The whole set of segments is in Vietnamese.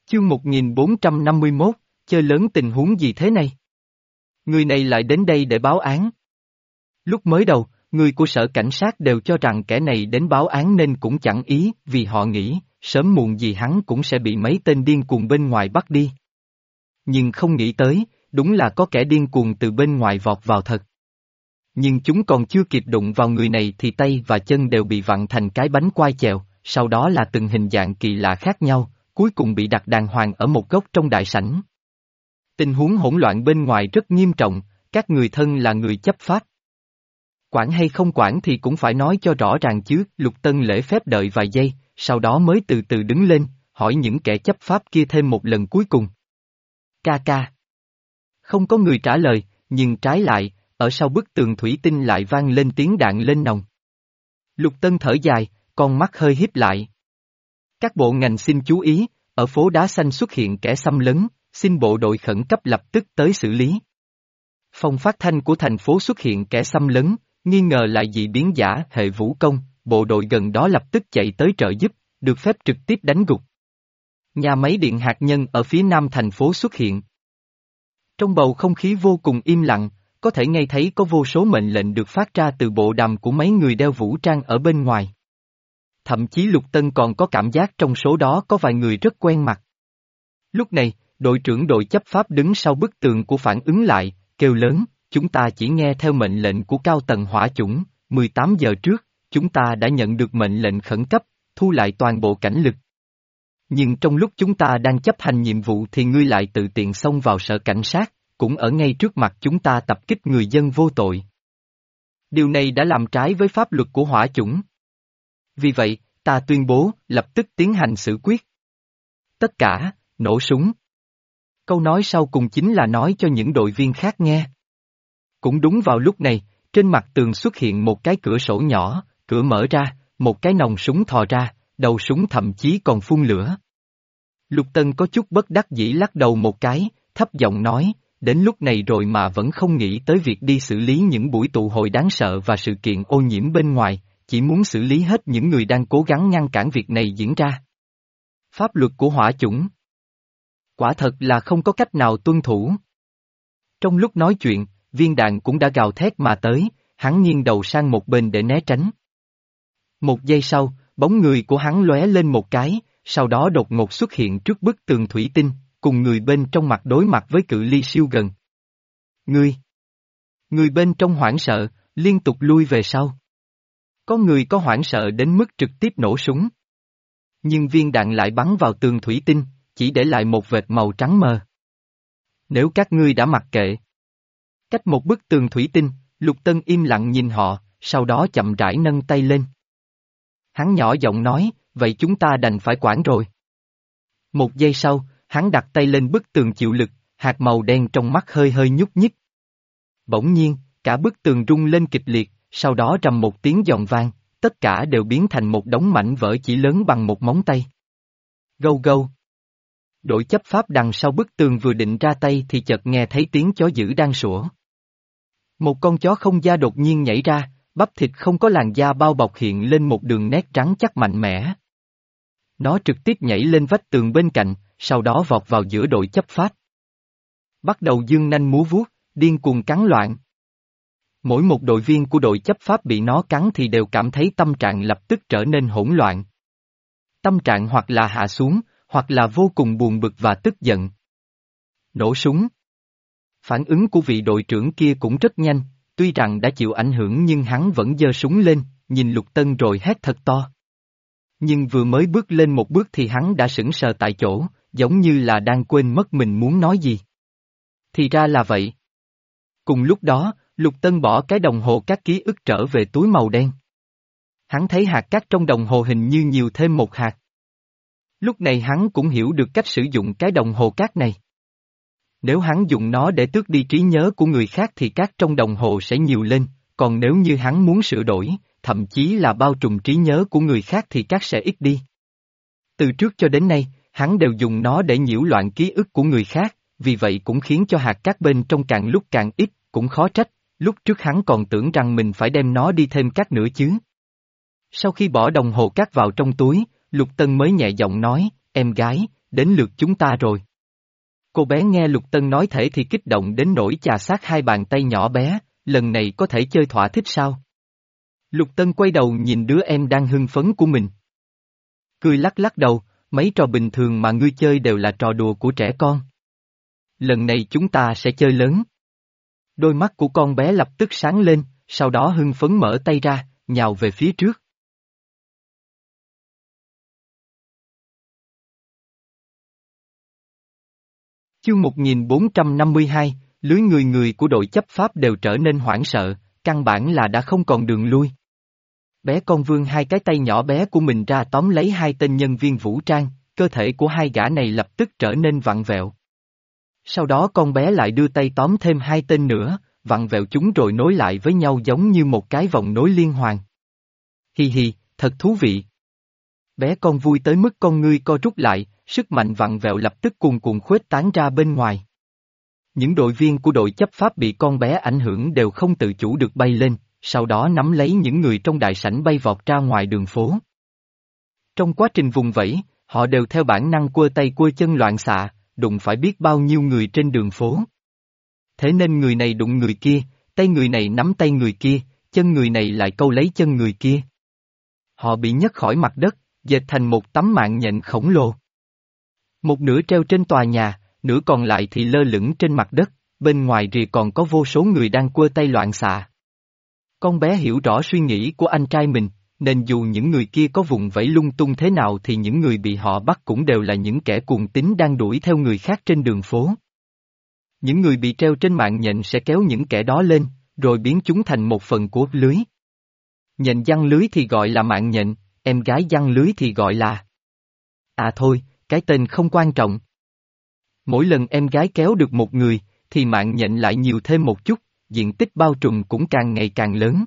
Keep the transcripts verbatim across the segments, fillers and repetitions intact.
Chương một nghìn bốn trăm năm mươi mốt, chơi lớn tình huống gì thế này? Người này lại đến đây để báo án. Lúc mới đầu, người của sở cảnh sát đều cho rằng kẻ này đến báo án nên cũng chẳng ý, vì họ nghĩ, sớm muộn gì hắn cũng sẽ bị mấy tên điên cuồng bên ngoài bắt đi. Nhưng không nghĩ tới, đúng là có kẻ điên cuồng từ bên ngoài vọt vào thật. Nhưng chúng còn chưa kịp đụng vào người này thì tay và chân đều bị vặn thành cái bánh quai chèo, sau đó là từng hình dạng kỳ lạ khác nhau, cuối cùng bị đặt đàng hoàng ở một góc trong đại sảnh. Tình huống hỗn loạn bên ngoài rất nghiêm trọng, các người thân là người chấp pháp. Quản hay không quản thì cũng phải nói cho rõ ràng chứ, Lục Tân lễ phép đợi vài giây, sau đó mới từ từ đứng lên, hỏi những kẻ chấp pháp kia thêm một lần cuối cùng. Ca ca. Không có người trả lời, nhưng trái lại, ở sau bức tường thủy tinh lại vang lên tiếng đạn lên nòng. Lục Tân thở dài, con mắt hơi híp lại. Các bộ ngành xin chú ý, ở phố Đá Xanh xuất hiện kẻ xâm lấn, xin bộ đội khẩn cấp lập tức tới xử lý. Phòng phát thanh của thành phố xuất hiện kẻ xâm lấn, nghi ngờ là dị biến giả hệ vũ công, bộ đội gần đó lập tức chạy tới trợ giúp, được phép trực tiếp đánh gục. Nhà máy điện hạt nhân ở phía nam thành phố xuất hiện. Trong bầu không khí vô cùng im lặng, có thể nghe thấy có vô số mệnh lệnh được phát ra từ bộ đàm của mấy người đeo vũ trang ở bên ngoài. Thậm chí Lục Tân còn có cảm giác trong số đó có vài người rất quen mặt. Lúc này, đội trưởng đội chấp pháp đứng sau bức tường của phản ứng lại, kêu lớn, chúng ta chỉ nghe theo mệnh lệnh của cao tầng hỏa chủng, mười tám giờ trước, chúng ta đã nhận được mệnh lệnh khẩn cấp, thu lại toàn bộ cảnh lực. Nhưng trong lúc chúng ta đang chấp hành nhiệm vụ thì ngươi lại tự tiện xông vào sở cảnh sát, cũng ở ngay trước mặt chúng ta tập kích người dân vô tội. Điều này đã làm trái với pháp luật của hỏa chủng. Vì vậy, ta tuyên bố, lập tức tiến hành xử quyết. Tất cả, nổ súng. Câu nói sau cùng chính là nói cho những đội viên khác nghe. Cũng đúng vào lúc này, trên mặt tường xuất hiện một cái cửa sổ nhỏ, cửa mở ra, một cái nòng súng thò ra, đầu súng thậm chí còn phun lửa. Lục Tân có chút bất đắc dĩ lắc đầu một cái, thấp giọng nói, đến lúc này rồi mà vẫn không nghĩ tới việc đi xử lý những buổi tụ hội đáng sợ và sự kiện ô nhiễm bên ngoài, chỉ muốn xử lý hết những người đang cố gắng ngăn cản việc này diễn ra. Pháp luật của hỏa chủng. Quả thật là không có cách nào tuân thủ. Trong lúc nói chuyện, viên đạn cũng đã gào thét mà tới, hắn nghiêng đầu sang một bên để né tránh. Một giây sau, bóng người của hắn lóe lên một cái, sau đó đột ngột xuất hiện trước bức tường thủy tinh, cùng người bên trong mặt đối mặt với cự ly siêu gần. Người! Người bên trong hoảng sợ, liên tục lui về sau. Có người có hoảng sợ đến mức trực tiếp nổ súng. Nhưng viên đạn lại bắn vào tường thủy tinh, chỉ để lại một vệt màu trắng mờ. Nếu các ngươi đã mặc kệ. Cách một bức tường thủy tinh, Lục Tân im lặng nhìn họ, sau đó chậm rãi nâng tay lên. Hắn nhỏ giọng nói, vậy chúng ta đành phải quản rồi. Một giây sau, hắn đặt tay lên bức tường chịu lực, hạt màu đen trong mắt hơi hơi nhúc nhích. Bỗng nhiên, cả bức tường rung lên kịch liệt, sau đó rầm một tiếng giòn vang, tất cả đều biến thành một đống mảnh vỡ chỉ lớn bằng một móng tay. Gâu gâu. Đội chấp pháp đằng sau bức tường vừa định ra tay thì chợt nghe thấy tiếng chó dữ đang sủa. Một con chó không da đột nhiên nhảy ra, bắp thịt không có làn da bao bọc hiện lên một đường nét trắng chắc mạnh mẽ. Nó trực tiếp nhảy lên vách tường bên cạnh, sau đó vọt vào giữa đội chấp pháp. Bắt đầu giương nanh múa vuốt, điên cuồng cắn loạn. Mỗi một đội viên của đội chấp pháp bị nó cắn thì đều cảm thấy tâm trạng lập tức trở nên hỗn loạn. Tâm trạng hoặc là hạ xuống, hoặc là vô cùng buồn bực và tức giận. Nổ súng. Phản ứng của vị đội trưởng kia cũng rất nhanh, tuy rằng đã chịu ảnh hưởng nhưng hắn vẫn giơ súng lên, nhìn Lục Tân rồi hét thật to. Nhưng vừa mới bước lên một bước thì hắn đã sững sờ tại chỗ, giống như là đang quên mất mình muốn nói gì. Thì ra là vậy. Cùng lúc đó, Lục Tân bỏ cái đồng hồ các ký ức trở về túi màu đen. Hắn thấy hạt cát trong đồng hồ hình như nhiều thêm một hạt. Lúc này hắn cũng hiểu được cách sử dụng cái đồng hồ cát này. Nếu hắn dùng nó để tước đi trí nhớ của người khác thì cát trong đồng hồ sẽ nhiều lên, còn nếu như hắn muốn sửa đổi, thậm chí là bao trùm trí nhớ của người khác thì cát sẽ ít đi. Từ trước cho đến nay, hắn đều dùng nó để nhiễu loạn ký ức của người khác, vì vậy cũng khiến cho hạt cát bên trong càng lúc càng ít, cũng khó trách, lúc trước hắn còn tưởng rằng mình phải đem nó đi thêm cát nữa chứ. Sau khi bỏ đồng hồ cát vào trong túi, Lục Tân mới nhẹ giọng nói, em gái, đến lượt chúng ta rồi. Cô bé nghe Lục Tân nói thể thì kích động đến nỗi chà sát hai bàn tay nhỏ bé, lần này có thể chơi thỏa thích sao? Lục Tân quay đầu nhìn đứa em đang hưng phấn của mình. Cười lắc lắc đầu, mấy trò bình thường mà ngươi chơi đều là trò đùa của trẻ con. Lần này chúng ta sẽ chơi lớn. Đôi mắt của con bé lập tức sáng lên, sau đó hưng phấn mở tay ra, nhào về phía trước. Chương một nghìn bốn trăm năm mươi hai, lưới người người của đội chấp pháp đều trở nên hoảng sợ, căn bản là đã không còn đường lui. Bé con vươn hai cái tay nhỏ bé của mình ra tóm lấy hai tên nhân viên vũ trang, cơ thể của hai gã này lập tức trở nên vặn vẹo. Sau đó con bé lại đưa tay tóm thêm hai tên nữa, vặn vẹo chúng rồi nối lại với nhau giống như một cái vòng nối liên hoàn. Hi hi, thật thú vị. Bé con vui tới mức con ngươi co rút lại, sức mạnh vặn vẹo lập tức cuồn cuộn khuếch tán ra bên ngoài. Những đội viên của đội chấp pháp bị con bé ảnh hưởng đều không tự chủ được bay lên, sau đó nắm lấy những người trong đại sảnh bay vọt ra ngoài đường phố. Trong quá trình vùng vẫy, họ đều theo bản năng quơ tay quơ chân loạn xạ, đụng phải biết bao nhiêu người trên đường phố. Thế nên người này đụng người kia, tay người này nắm tay người kia, chân người này lại câu lấy chân người kia. Họ bị nhấc khỏi mặt đất, dệt thành một tấm mạng nhện khổng lồ. Một nửa treo trên tòa nhà, nửa còn lại thì lơ lửng trên mặt đất, bên ngoài rìa còn có vô số người đang quơ tay loạn xạ. Con bé hiểu rõ suy nghĩ của anh trai mình, nên dù những người kia có vùng vẫy lung tung thế nào thì những người bị họ bắt cũng đều là những kẻ cuồng tín đang đuổi theo người khác trên đường phố. Những người bị treo trên mạng nhện sẽ kéo những kẻ đó lên, rồi biến chúng thành một phần của lưới. Nhện giăng lưới thì gọi là mạng nhện, em gái giăng lưới thì gọi là... À thôi, cái tên không quan trọng. Mỗi lần em gái kéo được một người, thì mạng nhện lại nhiều thêm một chút, diện tích bao trùm cũng càng ngày càng lớn.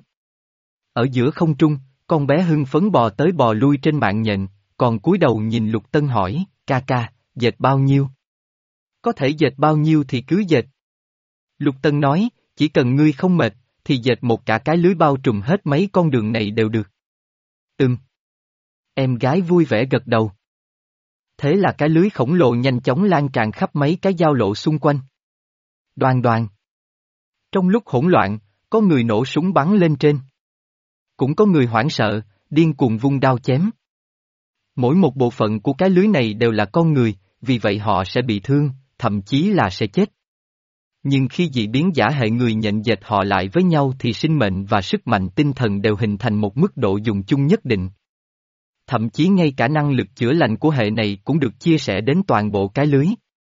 Ở giữa không trung, con bé hưng phấn bò tới bò lui trên mạng nhện, còn cúi đầu nhìn Lục Tân hỏi, ca ca, dệt bao nhiêu? Có thể dệt bao nhiêu thì cứ dệt. Lục Tân nói, chỉ cần ngươi không mệt, thì dệt một cả cái lưới bao trùm hết mấy con đường này đều được. Ừm. Em gái vui vẻ gật đầu. Thế là cái lưới khổng lồ nhanh chóng lan tràn khắp mấy cái giao lộ xung quanh. Đoan đoan. Trong lúc hỗn loạn, có người nổ súng bắn lên trên. Cũng có người hoảng sợ, điên cuồng vung đao chém. Mỗi một bộ phận của cái lưới này đều là con người, vì vậy họ sẽ bị thương, thậm chí là sẽ chết. Nhưng khi dị biến giả hệ người nhện dệt họ lại với nhau thì sinh mệnh và sức mạnh tinh thần đều hình thành một mức độ dùng chung nhất định. Thậm chí ngay cả năng lực chữa lành của hệ này cũng được chia sẻ đến toàn bộ cái lưới.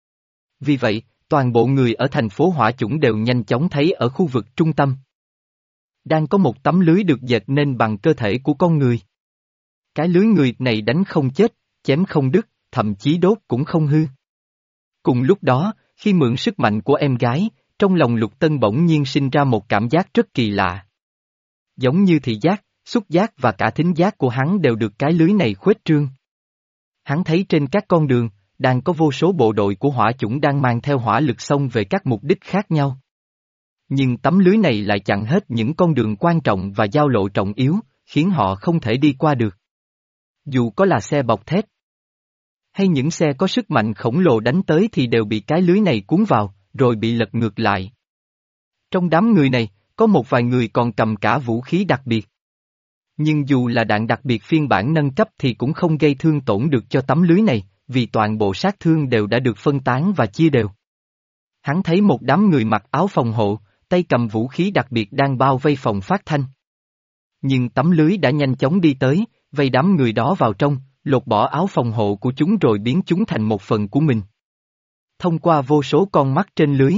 Vì vậy, toàn bộ người ở thành phố Hỏa Chủng đều nhanh chóng thấy ở khu vực trung tâm. Đang có một tấm lưới được dệt nên bằng cơ thể của con người. Cái lưới người này đánh không chết, chém không đứt, thậm chí đốt cũng không hư. Cùng lúc đó, khi mượn sức mạnh của em gái, trong lòng Lục Tân bỗng nhiên sinh ra một cảm giác rất kỳ lạ. Giống như thị giác, xúc giác và cả thính giác của hắn đều được cái lưới này khuếch trương. Hắn thấy trên các con đường, đang có vô số bộ đội của hỏa chủng đang mang theo hỏa lực xông về các mục đích khác nhau. Nhưng tấm lưới này lại chặn hết những con đường quan trọng và giao lộ trọng yếu, khiến họ không thể đi qua được. Dù có là xe bọc thép, hay những xe có sức mạnh khổng lồ đánh tới thì đều bị cái lưới này cuốn vào, rồi bị lật ngược lại. Trong đám người này, có một vài người còn cầm cả vũ khí đặc biệt. Nhưng dù là đạn đặc biệt phiên bản nâng cấp thì cũng không gây thương tổn được cho tấm lưới này, vì toàn bộ sát thương đều đã được phân tán và chia đều. Hắn thấy một đám người mặc áo phòng hộ, tay cầm vũ khí đặc biệt đang bao vây phòng phát thanh. Nhưng tấm lưới đã nhanh chóng đi tới, vây đám người đó vào trong, lột bỏ áo phòng hộ của chúng rồi biến chúng thành một phần của mình. Thông qua vô số con mắt trên lưới,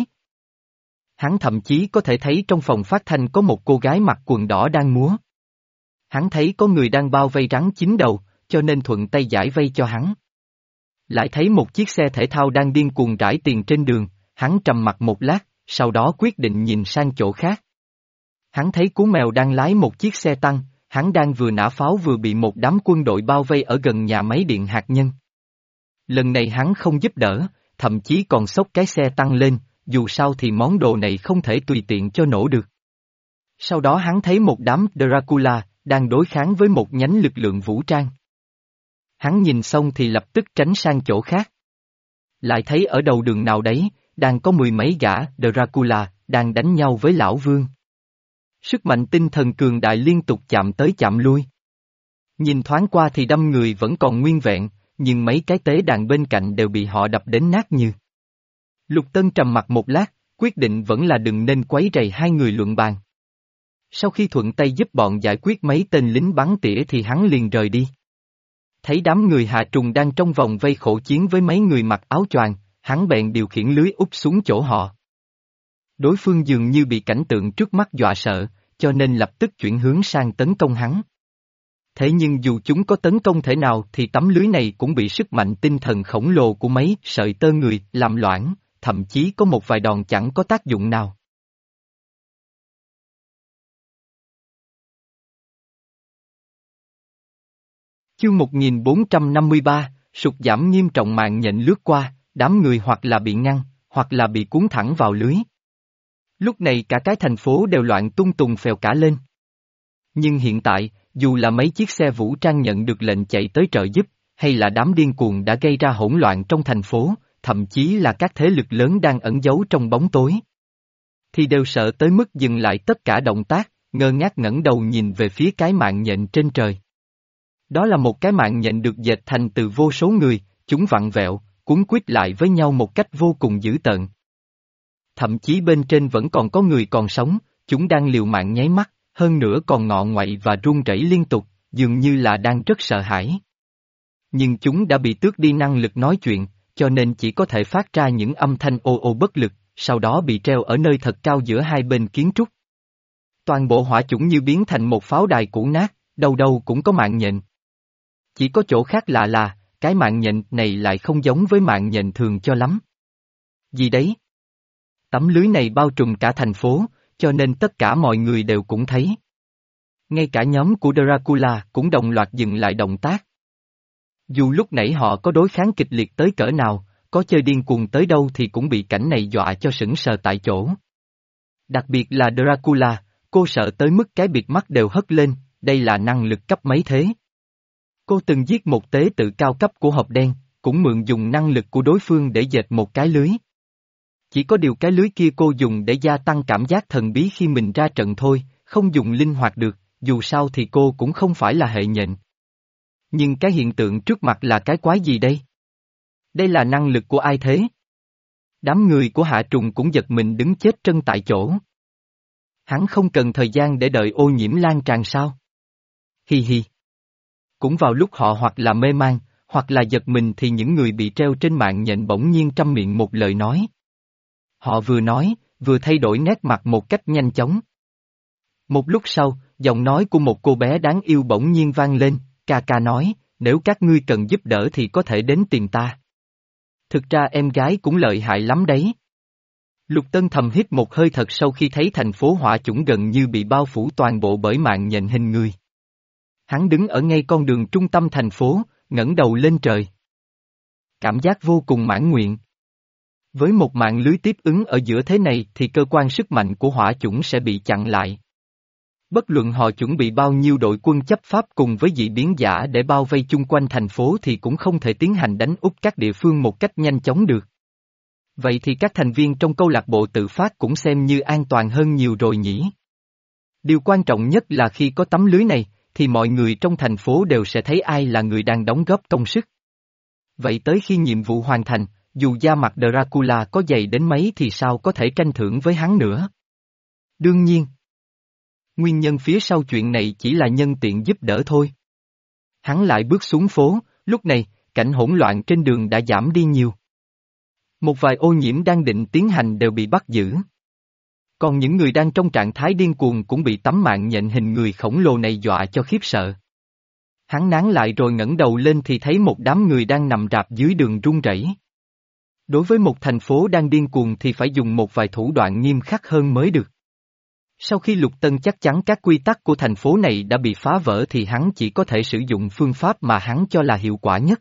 hắn thậm chí có thể thấy trong phòng phát thanh có một cô gái mặc quần đỏ đang múa. Hắn thấy có người đang bao vây rắn chín đầu, cho nên thuận tay giải vây cho hắn. Lại thấy một chiếc xe thể thao đang điên cuồng rải tiền trên đường, hắn trầm mặc một lát, sau đó quyết định nhìn sang chỗ khác. Hắn thấy cú mèo đang lái một chiếc xe tăng, hắn đang vừa nã pháo vừa bị một đám quân đội bao vây ở gần nhà máy điện hạt nhân. Lần này hắn không giúp đỡ, thậm chí còn xốc cái xe tăng lên, dù sao thì món đồ này không thể tùy tiện cho nổ được. Sau đó hắn thấy một đám Dracula đang đối kháng với một nhánh lực lượng vũ trang. Hắn nhìn xong thì lập tức tránh sang chỗ khác. Lại thấy ở đầu đường nào đấy, đang có mười mấy gã Dracula, đang đánh nhau với lão vương. Sức mạnh tinh thần cường đại liên tục chạm tới chạm lui. Nhìn thoáng qua thì đâm người vẫn còn nguyên vẹn, nhưng mấy cái tế đàn bên cạnh đều bị họ đập đến nát như. Lục Tân trầm mặt một lát, quyết định vẫn là đừng nên quấy rầy hai người luận bàn. Sau khi thuận tay giúp bọn giải quyết mấy tên lính bắn tỉa thì hắn liền rời đi. Thấy đám người Hà Trùng đang trong vòng vây khổ chiến với mấy người mặc áo choàng, hắn bèn điều khiển lưới úp xuống chỗ họ. Đối phương dường như bị cảnh tượng trước mắt dọa sợ, cho nên lập tức chuyển hướng sang tấn công hắn. Thế nhưng dù chúng có tấn công thể nào thì tấm lưới này cũng bị sức mạnh tinh thần khổng lồ của mấy sợi tơ người làm loãng, thậm chí có một vài đòn chẳng có tác dụng nào. Chương một nghìn bốn trăm năm mươi ba, sụt giảm nghiêm trọng, mạng nhện lướt qua, đám người hoặc là bị ngăn, hoặc là bị cuốn thẳng vào lưới. Lúc này cả cái thành phố đều loạn tung tùng phèo cả lên. Nhưng hiện tại, dù là mấy chiếc xe vũ trang nhận được lệnh chạy tới trợ giúp, hay là đám điên cuồng đã gây ra hỗn loạn trong thành phố, thậm chí là các thế lực lớn đang ẩn giấu trong bóng tối, thì đều sợ tới mức dừng lại tất cả động tác, ngơ ngác ngẩng đầu nhìn về phía cái mạng nhện trên trời. Đó là một cái mạng nhện được dệt thành từ vô số người, chúng vặn vẹo, cuốn quýt lại với nhau một cách vô cùng dữ tợn. Thậm chí bên trên vẫn còn có người còn sống, chúng đang liều mạng nháy mắt, hơn nữa còn ngọ nguậy và run rẩy liên tục, dường như là đang rất sợ hãi. Nhưng chúng đã bị tước đi năng lực nói chuyện, cho nên chỉ có thể phát ra những âm thanh ô ô bất lực, sau đó bị treo ở nơi thật cao giữa hai bên kiến trúc. Toàn bộ hỏa chủng như biến thành một pháo đài cũ nát, đâu đâu cũng có mạng nhện. Chỉ có chỗ khác lạ là, cái mạng nhện này lại không giống với mạng nhện thường cho lắm. Gì đấy? Tấm lưới này bao trùm cả thành phố, cho nên tất cả mọi người đều cũng thấy. Ngay cả nhóm của Dracula cũng đồng loạt dừng lại động tác. Dù lúc nãy họ có đối kháng kịch liệt tới cỡ nào, có chơi điên cuồng tới đâu thì cũng bị cảnh này dọa cho sững sờ tại chỗ. Đặc biệt là Dracula, cô sợ tới mức cái bịt mắt đều hất lên, đây là năng lực cấp mấy thế? Cô từng giết một tế tự cao cấp của hộp đen, cũng mượn dùng năng lực của đối phương để dệt một cái lưới. Chỉ có điều cái lưới kia cô dùng để gia tăng cảm giác thần bí khi mình ra trận thôi, không dùng linh hoạt được, dù sao thì cô cũng không phải là hệ nhện. Nhưng cái hiện tượng trước mặt là cái quái gì đây? Đây là năng lực của ai thế? Đám người của Hạ Trùng cũng giật mình đứng chết trân tại chỗ. Hắn không cần thời gian để đợi ô nhiễm lan tràn sao? Hi hi. Cũng vào lúc họ hoặc là mê man, hoặc là giật mình thì những người bị treo trên mạng nhện bỗng nhiên trăm miệng một lời nói. Họ vừa nói, vừa thay đổi nét mặt một cách nhanh chóng. Một lúc sau, giọng nói của một cô bé đáng yêu bỗng nhiên vang lên, ca ca nói, nếu các ngươi cần giúp đỡ thì có thể đến tìm ta. Thực ra em gái cũng lợi hại lắm đấy. Lục Tân thầm hít một hơi thật sâu khi thấy thành phố hỏa chủng gần như bị bao phủ toàn bộ bởi mạng nhện hình người. Hắn đứng ở ngay con đường trung tâm thành phố, ngẩng đầu lên trời. Cảm giác vô cùng mãn nguyện. Với một mạng lưới tiếp ứng ở giữa thế này thì cơ quan sức mạnh của hỏa chủng sẽ bị chặn lại. Bất luận họ chuẩn bị bao nhiêu đội quân chấp pháp cùng với dị biến giả để bao vây chung quanh thành phố thì cũng không thể tiến hành đánh úp các địa phương một cách nhanh chóng được. Vậy thì các thành viên trong câu lạc bộ tự phát cũng xem như an toàn hơn nhiều rồi nhỉ. Điều quan trọng nhất là khi có tấm lưới này, thì mọi người trong thành phố đều sẽ thấy ai là người đang đóng góp công sức. Vậy tới khi nhiệm vụ hoàn thành, dù da mặt Dracula có dày đến mấy thì sao có thể tranh thưởng với hắn nữa. Đương nhiên, nguyên nhân phía sau chuyện này chỉ là nhân tiện giúp đỡ thôi. Hắn lại bước xuống phố, lúc này, cảnh hỗn loạn trên đường đã giảm đi nhiều. Một vài ô nhiễm đang định tiến hành đều bị bắt giữ. Còn những người đang trong trạng thái điên cuồng cũng bị tấm mạng nhện hình người khổng lồ này dọa cho khiếp sợ. Hắn nán lại rồi ngẩng đầu lên thì thấy một đám người đang nằm rạp dưới đường run rẩy. Đối với một thành phố đang điên cuồng thì phải dùng một vài thủ đoạn nghiêm khắc hơn mới được. Sau khi Lục Tân chắc chắn các quy tắc của thành phố này đã bị phá vỡ thì hắn chỉ có thể sử dụng phương pháp mà hắn cho là hiệu quả nhất.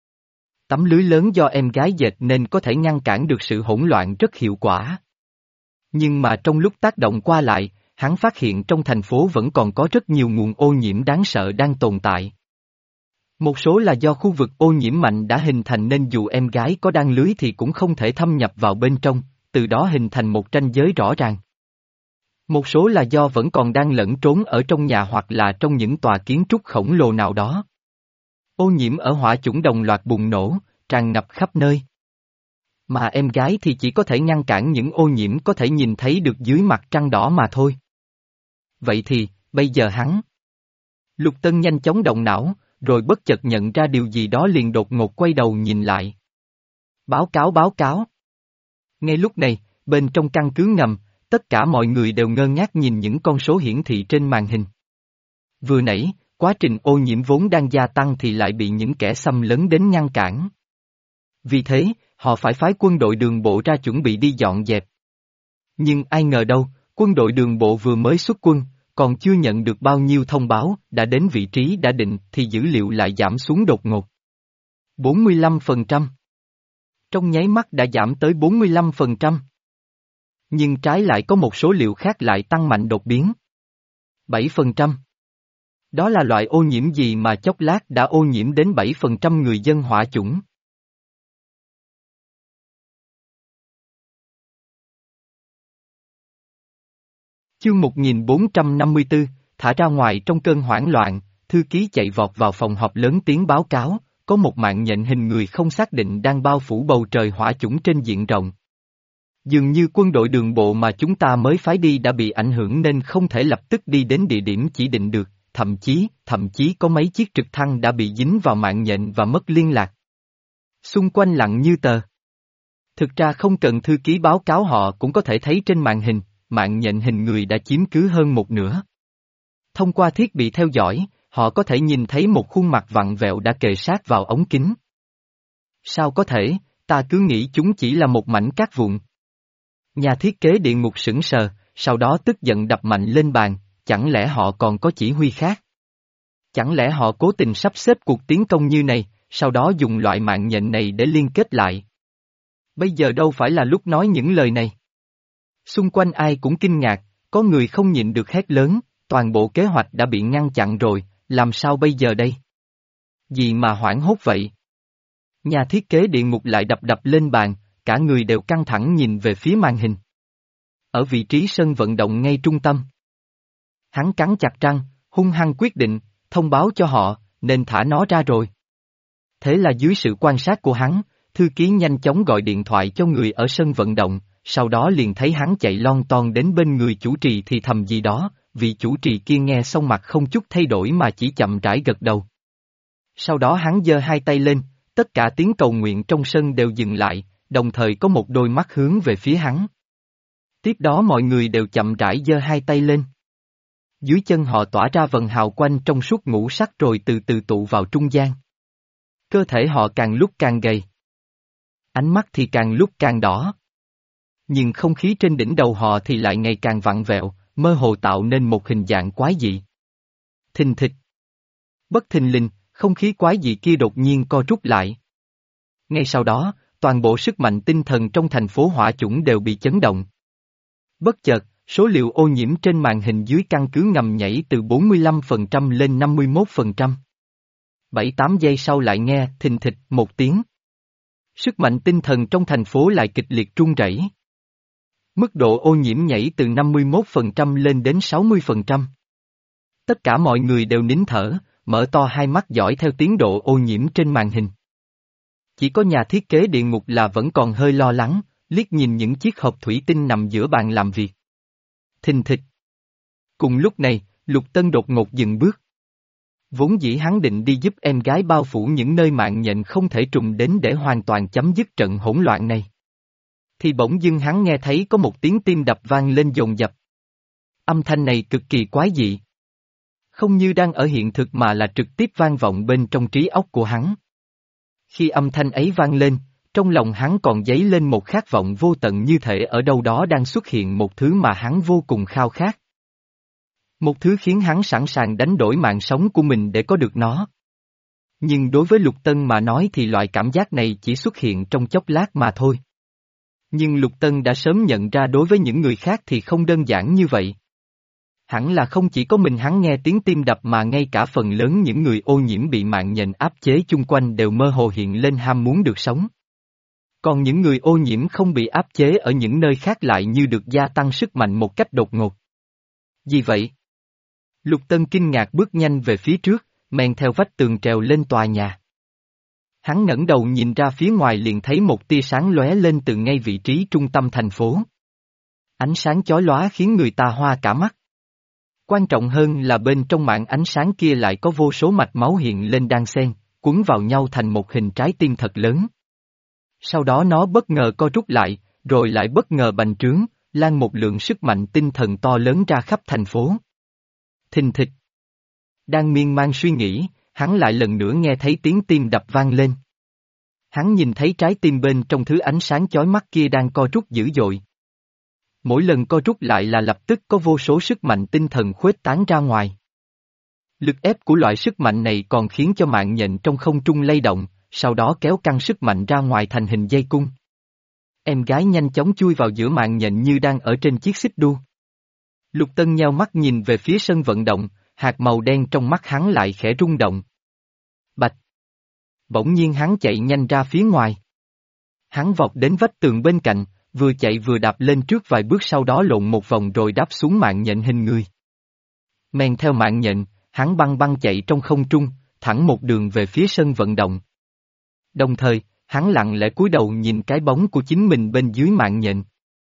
Tấm lưới lớn do em gái dệt nên có thể ngăn cản được sự hỗn loạn rất hiệu quả. Nhưng mà trong lúc tác động qua lại, hắn phát hiện trong thành phố vẫn còn có rất nhiều nguồn ô nhiễm đáng sợ đang tồn tại. Một số là do khu vực ô nhiễm mạnh đã hình thành nên dù em gái có đan lưới thì cũng không thể thâm nhập vào bên trong, từ đó hình thành một ranh giới rõ ràng. Một số là do vẫn còn đang lẫn trốn ở trong nhà hoặc là trong những tòa kiến trúc khổng lồ nào đó. Ô nhiễm ở hỏa chủng đồng loạt bùng nổ, tràn ngập khắp nơi. Mà em gái thì chỉ có thể ngăn cản những ô nhiễm có thể nhìn thấy được dưới mặt trăng đỏ mà thôi. Vậy thì, bây giờ hắn. Lục Tân nhanh chóng động não, rồi bất chợt nhận ra điều gì đó liền đột ngột quay đầu nhìn lại. Báo cáo báo cáo. Ngay lúc này, bên trong căn cứ ngầm, tất cả mọi người đều ngơ ngác nhìn những con số hiển thị trên màn hình. Vừa nãy, quá trình ô nhiễm vốn đang gia tăng thì lại bị những kẻ xâm lấn đến ngăn cản. Vì thế, họ phải phái quân đội đường bộ ra chuẩn bị đi dọn dẹp. Nhưng ai ngờ đâu, quân đội đường bộ vừa mới xuất quân, còn chưa nhận được bao nhiêu thông báo, đã đến vị trí đã định thì dữ liệu lại giảm xuống đột ngột. bốn mươi lăm phần trăm. Trong nháy mắt đã giảm tới bốn mươi lăm phần trăm. Nhưng trái lại có một số liệu khác lại tăng mạnh đột biến. bảy phần trăm. Đó là loại ô nhiễm gì mà chốc lát đã ô nhiễm đến bảy phần trăm người dân hỏa chủng? Chương một nghìn bốn trăm năm mươi tư, thả ra ngoài trong cơn hoảng loạn, thư ký chạy vọt vào phòng họp lớn tiếng báo cáo, có một mạng nhện hình người không xác định đang bao phủ bầu trời hỏa chủng trên diện rộng. Dường như quân đội đường bộ mà chúng ta mới phái đi đã bị ảnh hưởng nên không thể lập tức đi đến địa điểm chỉ định được, thậm chí, thậm chí có mấy chiếc trực thăng đã bị dính vào mạng nhện và mất liên lạc. Xung quanh lặng như tờ. Thực ra không cần thư ký báo cáo họ cũng có thể thấy trên màn hình, mạng nhện hình người đã chiếm cứ hơn một nửa. Thông qua thiết bị theo dõi, họ có thể nhìn thấy một khuôn mặt vặn vẹo đã kề sát vào ống kính. Sao có thể, ta cứ nghĩ chúng chỉ là một mảnh cát vụn. Nhà thiết kế địa ngục sững sờ, sau đó tức giận đập mạnh lên bàn, chẳng lẽ họ còn có chỉ huy khác? Chẳng lẽ họ cố tình sắp xếp cuộc tiến công như này, sau đó dùng loại mạng nhện này để liên kết lại? Bây giờ đâu phải là lúc nói những lời này. Xung quanh ai cũng kinh ngạc, có người không nhịn được hét lớn, toàn bộ kế hoạch đã bị ngăn chặn rồi, làm sao bây giờ đây? Gì mà hoảng hốt vậy? Nhà thiết kế địa ngục lại đập đập lên bàn, cả người đều căng thẳng nhìn về phía màn hình. Ở vị trí sân vận động ngay trung tâm. Hắn cắn chặt răng, hung hăng quyết định, thông báo cho họ, nên thả nó ra rồi. Thế là dưới sự quan sát của hắn, thư ký nhanh chóng gọi điện thoại cho người ở sân vận động, sau đó liền thấy hắn chạy lon ton đến bên người chủ trì thì thầm gì đó, vị chủ trì kia nghe xong mặt không chút thay đổi mà chỉ chậm rãi gật đầu. Sau đó hắn giơ hai tay lên, tất cả tiếng cầu nguyện trong sân đều dừng lại, đồng thời có một đôi mắt hướng về phía hắn. Tiếp đó mọi người đều chậm rãi giơ hai tay lên. Dưới chân họ tỏa ra vần hào quanh trong suốt ngũ sắc rồi từ từ tụ vào trung gian. Cơ thể họ càng lúc càng gầy. Ánh mắt thì càng lúc càng đỏ. Nhưng không khí trên đỉnh đầu họ thì lại ngày càng vặn vẹo, mơ hồ tạo nên một hình dạng quái dị. Thình thịch. Bất thình lình, không khí quái dị kia đột nhiên co rút lại. Ngay sau đó, toàn bộ sức mạnh tinh thần trong thành phố hỏa chủng đều bị chấn động. Bất chợt, số liệu ô nhiễm trên màn hình dưới căn cứ ngầm nhảy từ bốn mươi lăm phần trăm lên năm mươi mốt phần trăm. bảy tám giây sau lại nghe thình thịch một tiếng. Sức mạnh tinh thần trong thành phố lại kịch liệt rung rẩy. Mức độ ô nhiễm nhảy từ năm mươi mốt phần trăm lên đến sáu mươi phần trăm. Tất cả mọi người đều nín thở, mở to hai mắt dõi theo tiến độ ô nhiễm trên màn hình. Chỉ có nhà thiết kế địa ngục là vẫn còn hơi lo lắng, liếc nhìn những chiếc hộp thủy tinh nằm giữa bàn làm việc. Thình thịch. Cùng lúc này, Lục Tân đột ngột dừng bước. Vốn dĩ hắn định đi giúp em gái bao phủ những nơi mạng nhện không thể trùng đến để hoàn toàn chấm dứt trận hỗn loạn này. Thì bỗng dưng hắn nghe thấy có một tiếng tim đập vang lên dồn dập. Âm thanh này cực kỳ quái dị. Không như đang ở hiện thực mà là trực tiếp vang vọng bên trong trí óc của hắn. Khi âm thanh ấy vang lên, trong lòng hắn còn dấy lên một khát vọng vô tận như thể ở đâu đó đang xuất hiện một thứ mà hắn vô cùng khao khát. Một thứ khiến hắn sẵn sàng đánh đổi mạng sống của mình để có được nó. Nhưng đối với Lục Tân mà nói thì loại cảm giác này chỉ xuất hiện trong chốc lát mà thôi. Nhưng Lục Tân đã sớm nhận ra đối với những người khác thì không đơn giản như vậy. Hẳn là không chỉ có mình hắn nghe tiếng tim đập mà ngay cả phần lớn những người ô nhiễm bị mạng nhện áp chế chung quanh đều mơ hồ hiện lên ham muốn được sống. Còn những người ô nhiễm không bị áp chế ở những nơi khác lại như được gia tăng sức mạnh một cách đột ngột. Gì vậy? Lục Tân kinh ngạc bước nhanh về phía trước, men theo vách tường trèo lên tòa nhà. Hắn ngẩng đầu nhìn ra phía ngoài liền thấy một tia sáng lóe lên từ ngay vị trí trung tâm thành phố. Ánh sáng chói lóa khiến người ta hoa cả mắt. Quan trọng hơn là bên trong mảng ánh sáng kia lại có vô số mạch máu hiện lên đan xen, quấn vào nhau thành một hình trái tim thật lớn. Sau đó nó bất ngờ co rút lại, rồi lại bất ngờ bành trướng, lan một lượng sức mạnh tinh thần to lớn ra khắp thành phố. Thình thịch. Đang miên man suy nghĩ, hắn lại lần nữa nghe thấy tiếng tim đập vang lên. Hắn nhìn thấy trái tim bên trong thứ ánh sáng chói mắt kia đang co rút dữ dội. Mỗi lần co rút lại là lập tức có vô số sức mạnh tinh thần khuếch tán ra ngoài. Lực ép của loại sức mạnh này còn khiến cho mạng nhện trong không trung lay động, sau đó kéo căng sức mạnh ra ngoài thành hình dây cung. Em gái nhanh chóng chui vào giữa mạng nhện như đang ở trên chiếc xích đu. Lục Tân nheo mắt nhìn về phía sân vận động, hạt màu đen trong mắt hắn lại khẽ rung động. Bạch! Bỗng nhiên hắn chạy nhanh ra phía ngoài. Hắn vọt đến vách tường bên cạnh, vừa chạy vừa đạp lên trước vài bước sau đó lộn một vòng rồi đáp xuống mạng nhện hình người. Men theo mạng nhện, hắn băng băng chạy trong không trung, thẳng một đường về phía sân vận động. Đồng thời, hắn lặng lẽ cúi đầu nhìn cái bóng của chính mình bên dưới mạng nhện.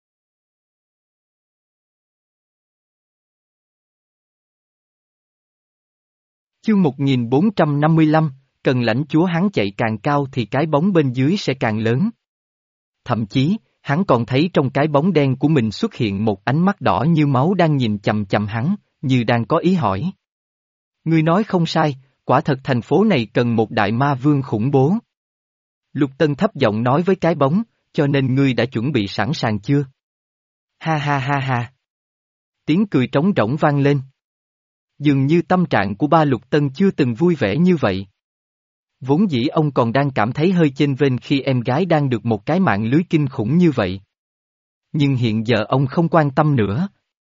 Chương một nghìn bốn trăm năm mươi lăm, cần lãnh chúa hắn chạy càng cao thì cái bóng bên dưới sẽ càng lớn. Thậm chí, hắn còn thấy trong cái bóng đen của mình xuất hiện một ánh mắt đỏ như máu đang nhìn chằm chằm hắn, như đang có ý hỏi. Ngươi nói không sai, quả thật thành phố này cần một đại ma vương khủng bố. Lục Tân thấp giọng nói với cái bóng, cho nên ngươi đã chuẩn bị sẵn sàng chưa? Ha ha ha ha. Tiếng cười trống rỗng vang lên. Dường như tâm trạng của ba Lục Tân chưa từng vui vẻ như vậy. Vốn dĩ ông còn đang cảm thấy hơi chênh vênh khi em gái đang được một cái mạng lưới kinh khủng như vậy. Nhưng hiện giờ ông không quan tâm nữa.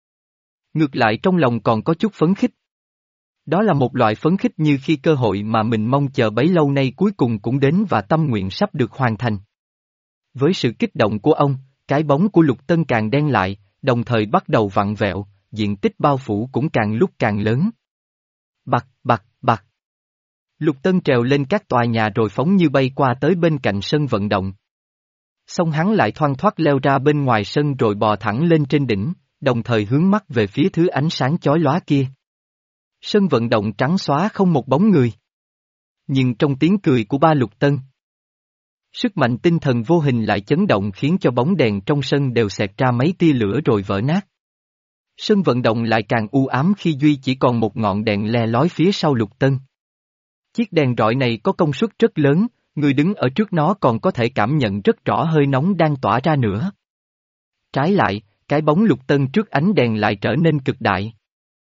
Ngược lại trong lòng còn có chút phấn khích. Đó là một loại phấn khích như khi cơ hội mà mình mong chờ bấy lâu nay cuối cùng cũng đến và tâm nguyện sắp được hoàn thành. Với sự kích động của ông, cái bóng của Lục Tân càng đen lại, đồng thời bắt đầu vặn vẹo, diện tích bao phủ cũng càng lúc càng lớn. Bặt, bặt, bặt. Lục Tân trèo lên các tòa nhà rồi phóng như bay qua tới bên cạnh sân vận động. Xong hắn lại thoăn thoắt leo ra bên ngoài sân rồi bò thẳng lên trên đỉnh, đồng thời hướng mắt về phía thứ ánh sáng chói lóa kia. Sân vận động trắng xóa không một bóng người. Nhưng trong tiếng cười của ba Lục Tân, sức mạnh tinh thần vô hình lại chấn động khiến cho bóng đèn trong sân đều xẹt ra mấy tia lửa rồi vỡ nát. Sân vận động lại càng u ám khi duy chỉ còn một ngọn đèn le lói phía sau Lục Tân. Chiếc đèn rọi này có công suất rất lớn, người đứng ở trước nó còn có thể cảm nhận rất rõ hơi nóng đang tỏa ra nữa. Trái lại, cái bóng Lục Tân trước ánh đèn lại trở nên cực đại.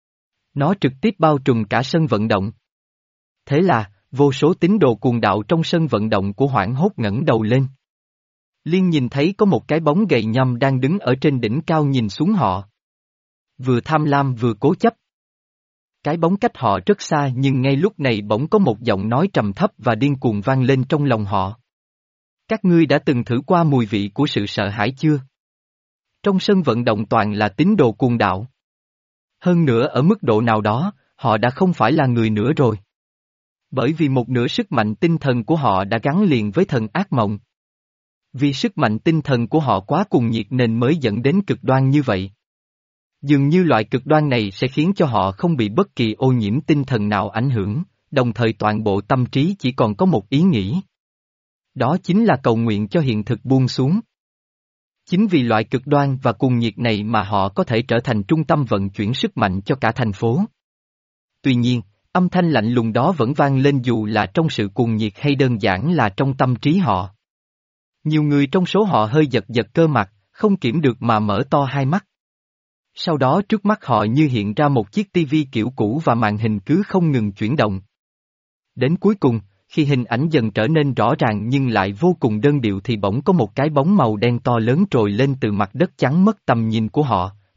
Nó trực tiếp bao trùm cả sân vận động. Thế là, vô số tín đồ cuồng đạo trong sân vận động của hoảng hốt ngẩng đầu lên. Liên nhìn thấy có một cái bóng gầy nhom đang đứng ở trên đỉnh cao nhìn xuống họ. Vừa tham lam vừa cố chấp. Cái bóng cách họ rất xa nhưng ngay lúc này bỗng có một giọng nói trầm thấp và điên cuồng vang lên trong lòng họ. Các ngươi đã từng thử qua mùi vị của sự sợ hãi chưa? Trong sân vận động toàn là tín đồ cuồng đạo. Hơn nữa ở mức độ nào đó, họ đã không phải là người nữa rồi. Bởi vì một nửa sức mạnh tinh thần của họ đã gắn liền với thần ác mộng. Vì sức mạnh tinh thần của họ quá cuồng nhiệt nên mới dẫn đến cực đoan như vậy. Dường như loại cực đoan này sẽ khiến cho họ không bị bất kỳ ô nhiễm tinh thần nào ảnh hưởng, đồng thời toàn bộ tâm trí chỉ còn có một ý nghĩ. Đó chính là cầu nguyện cho hiện thực buông xuống. Chính vì loại cực đoan và cuồng nhiệt này mà họ có thể trở thành trung tâm vận chuyển sức mạnh cho cả thành phố. Tuy nhiên, âm thanh lạnh lùng đó vẫn vang lên dù là trong sự cuồng nhiệt hay đơn giản là trong tâm trí họ. Nhiều người trong số họ hơi giật giật cơ mặt, không kiểm được mà mở to hai mắt. Sau đó trước mắt họ như hiện ra một chiếc tivi kiểu cũ và màn hình cứ không ngừng chuyển động. Đến cuối cùng, khi hình ảnh dần trở nên rõ ràng nhưng lại vô cùng đơn điệu thì bỗng có một cái bóng màu đen to lớn trồi lên từ mặt đất chắn mất tầm nhìn của họ,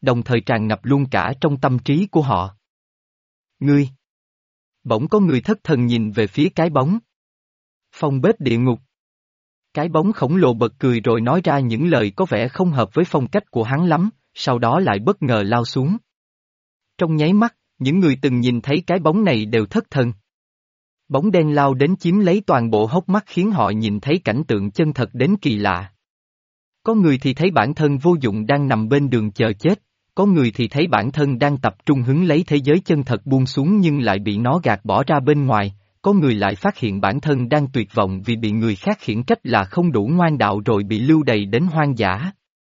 đồng thời tràn ngập luôn cả trong tâm trí của họ. Ngươi! Bỗng có người thất thần nhìn về phía cái bóng. Phòng bếp địa ngục. Cái bóng khổng lồ bật cười rồi nói ra những lời có vẻ không hợp với phong cách của hắn lắm, sau đó lại bất ngờ lao xuống. Trong nháy mắt, những người từng nhìn thấy cái bóng này đều thất thần. Bóng đen lao đến chiếm lấy toàn bộ hốc mắt khiến họ nhìn thấy cảnh tượng chân thật đến kỳ lạ. Có người thì thấy bản thân vô dụng đang nằm bên đường chờ chết, có người thì thấy bản thân đang tập trung hứng lấy thế giới chân thật buông xuống nhưng lại bị nó gạt bỏ ra bên ngoài, có người lại phát hiện bản thân đang tuyệt vọng vì bị người khác khiển trách là không đủ ngoan đạo rồi bị lưu đày đến hoang dã.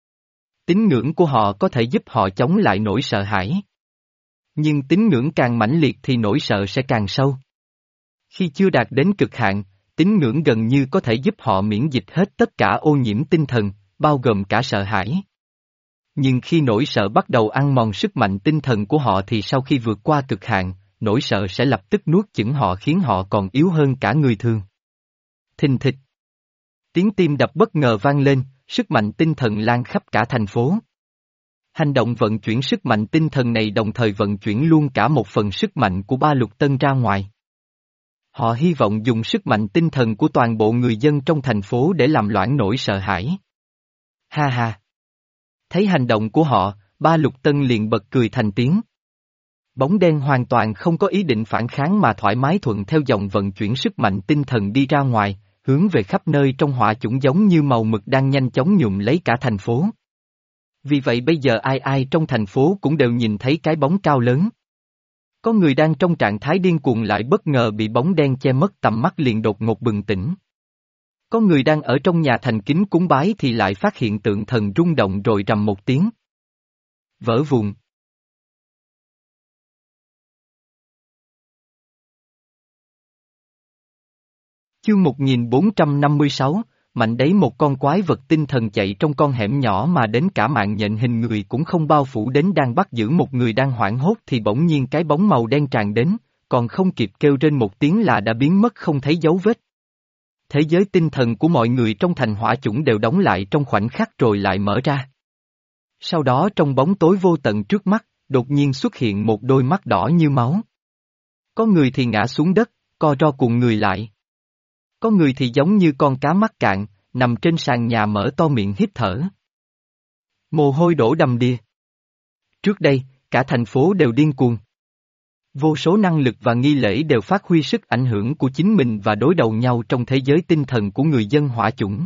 Tín ngưỡng của họ có thể giúp họ chống lại nỗi sợ hãi. Nhưng tín ngưỡng càng mãnh liệt thì nỗi sợ sẽ càng sâu. Khi chưa đạt đến cực hạn, tín ngưỡng gần như có thể giúp họ miễn dịch hết tất cả ô nhiễm tinh thần, bao gồm cả sợ hãi. Nhưng khi nỗi sợ bắt đầu ăn mòn sức mạnh tinh thần của họ thì sau khi vượt qua cực hạn, nỗi sợ sẽ lập tức nuốt chửng họ khiến họ còn yếu hơn cả người thường. Thình thịch. Tiếng tim đập bất ngờ vang lên, sức mạnh tinh thần lan khắp cả thành phố. Hành động vận chuyển sức mạnh tinh thần này đồng thời vận chuyển luôn cả một phần sức mạnh của Ba Lục Tân ra ngoài. Họ hy vọng dùng sức mạnh tinh thần của toàn bộ người dân trong thành phố để làm loãng nỗi sợ hãi. Ha ha! Thấy hành động của họ, Ba Lục Tân liền bật cười thành tiếng. Bóng đen hoàn toàn không có ý định phản kháng mà thoải mái thuận theo dòng vận chuyển sức mạnh tinh thần đi ra ngoài, hướng về khắp nơi trong hỏa chủng giống như màu mực đang nhanh chóng nhuộm lấy cả thành phố. Vì vậy bây giờ ai ai trong thành phố cũng đều nhìn thấy cái bóng cao lớn. Có người đang trong trạng thái điên cuồng lại bất ngờ bị bóng đen che mất tầm mắt liền đột ngột bừng tỉnh. Có người đang ở trong nhà thành kính cúng bái thì lại phát hiện tượng thần rung động rồi rầm một tiếng. Vỡ vụn. Chương một nghìn bốn trăm năm mươi sáu, mạnh đấy một con quái vật tinh thần chạy trong con hẻm nhỏ mà đến cả mạng nhện hình người cũng không bao phủ đến đang bắt giữ một người đang hoảng hốt thì bỗng nhiên cái bóng màu đen tràn đến, còn không kịp kêu trên một tiếng là đã biến mất không thấy dấu vết. Thế giới tinh thần của mọi người trong thành hỏa chủng đều đóng lại trong khoảnh khắc rồi lại mở ra. Sau đó trong bóng tối vô tận trước mắt, đột nhiên xuất hiện một đôi mắt đỏ như máu. Có người thì ngã xuống đất, co ro cuộn người lại. Có người thì giống như con cá mắc cạn, nằm trên sàn nhà mở to miệng hít thở. Mồ hôi đổ đầm đìa. Trước đây, cả thành phố đều điên cuồng. Vô số năng lực và nghi lễ đều phát huy sức ảnh hưởng của chính mình và đối đầu nhau trong thế giới tinh thần của người dân hỏa chủng.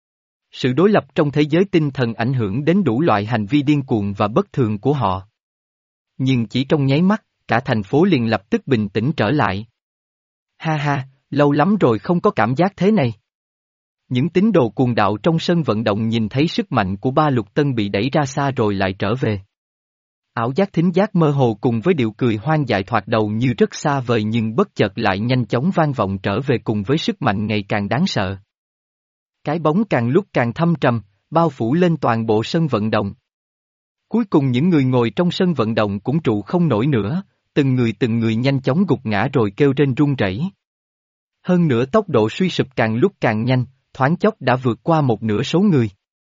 Sự đối lập trong thế giới tinh thần ảnh hưởng đến đủ loại hành vi điên cuồng và bất thường của họ. Nhưng chỉ trong nháy mắt, cả thành phố liền lập tức bình tĩnh trở lại. Ha ha, lâu lắm rồi không có cảm giác thế này. Những tín đồ cuồng đạo trong sân vận động nhìn thấy sức mạnh của Ba Lục Tân bị đẩy ra xa rồi lại trở về. Ảo giác thính giác mơ hồ cùng với điệu cười hoang dại thoạt đầu như rất xa vời nhưng bất chợt lại nhanh chóng vang vọng trở về cùng với sức mạnh ngày càng đáng sợ. Cái bóng càng lúc càng thâm trầm, bao phủ lên toàn bộ sân vận động. Cuối cùng những người ngồi trong sân vận động cũng trụ không nổi nữa, từng người từng người nhanh chóng gục ngã rồi kêu rên run rẩy. Hơn nữa tốc độ suy sụp càng lúc càng nhanh, thoáng chốc đã vượt qua một nửa số người.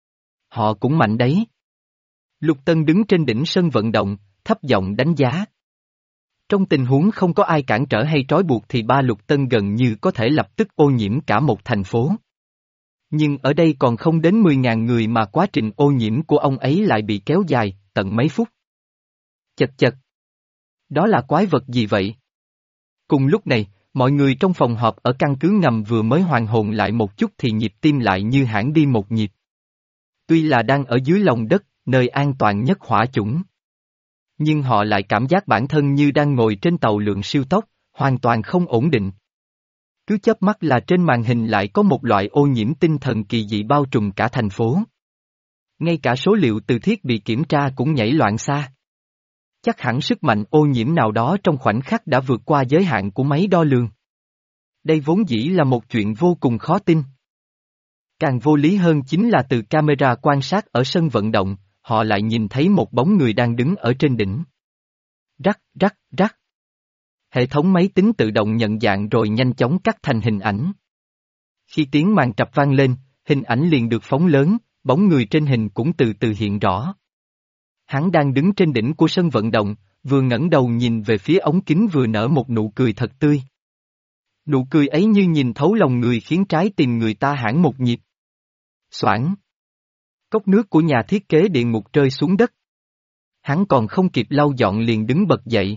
Họ cũng mạnh đấy. Lục Tân đứng trên đỉnh sân vận động, thấp giọng đánh giá. Trong tình huống không có ai cản trở hay trói buộc thì Ba Lục Tân gần như có thể lập tức ô nhiễm cả một thành phố. Nhưng ở đây còn không đến mười ngàn người mà quá trình ô nhiễm của ông ấy lại bị kéo dài, tận mấy phút. Chật chật. Đó là quái vật gì vậy? Cùng lúc này, mọi người trong phòng họp ở căn cứ ngầm vừa mới hoàn hồn lại một chút thì nhịp tim lại như hãng đi một nhịp. Tuy là đang ở dưới lòng đất, nơi an toàn nhất hỏa chủng. Nhưng họ lại cảm giác bản thân như đang ngồi trên tàu lượn siêu tốc, hoàn toàn không ổn định. Cứ chớp mắt là trên màn hình lại có một loại ô nhiễm tinh thần kỳ dị bao trùm cả thành phố. Ngay cả số liệu từ thiết bị kiểm tra cũng nhảy loạn xa. Chắc hẳn sức mạnh ô nhiễm nào đó trong khoảnh khắc đã vượt qua giới hạn của máy đo lường. Đây vốn dĩ là một chuyện vô cùng khó tin. Càng vô lý hơn chính là từ camera quan sát ở sân vận động, họ lại nhìn thấy một bóng người đang đứng ở trên đỉnh. Rắc, rắc, rắc. Hệ thống máy tính tự động nhận dạng rồi nhanh chóng cắt thành hình ảnh. Khi tiếng màn trập vang lên, hình ảnh liền được phóng lớn, bóng người trên hình cũng từ từ hiện rõ. Hắn đang đứng trên đỉnh của sân vận động, vừa ngẩng đầu nhìn về phía ống kính vừa nở một nụ cười thật tươi. Nụ cười ấy như nhìn thấu lòng người khiến trái tim người ta hãn một nhịp. Xoảng. Cốc nước của nhà thiết kế địa ngục rơi xuống đất. Hắn còn không kịp lau dọn liền đứng bật dậy.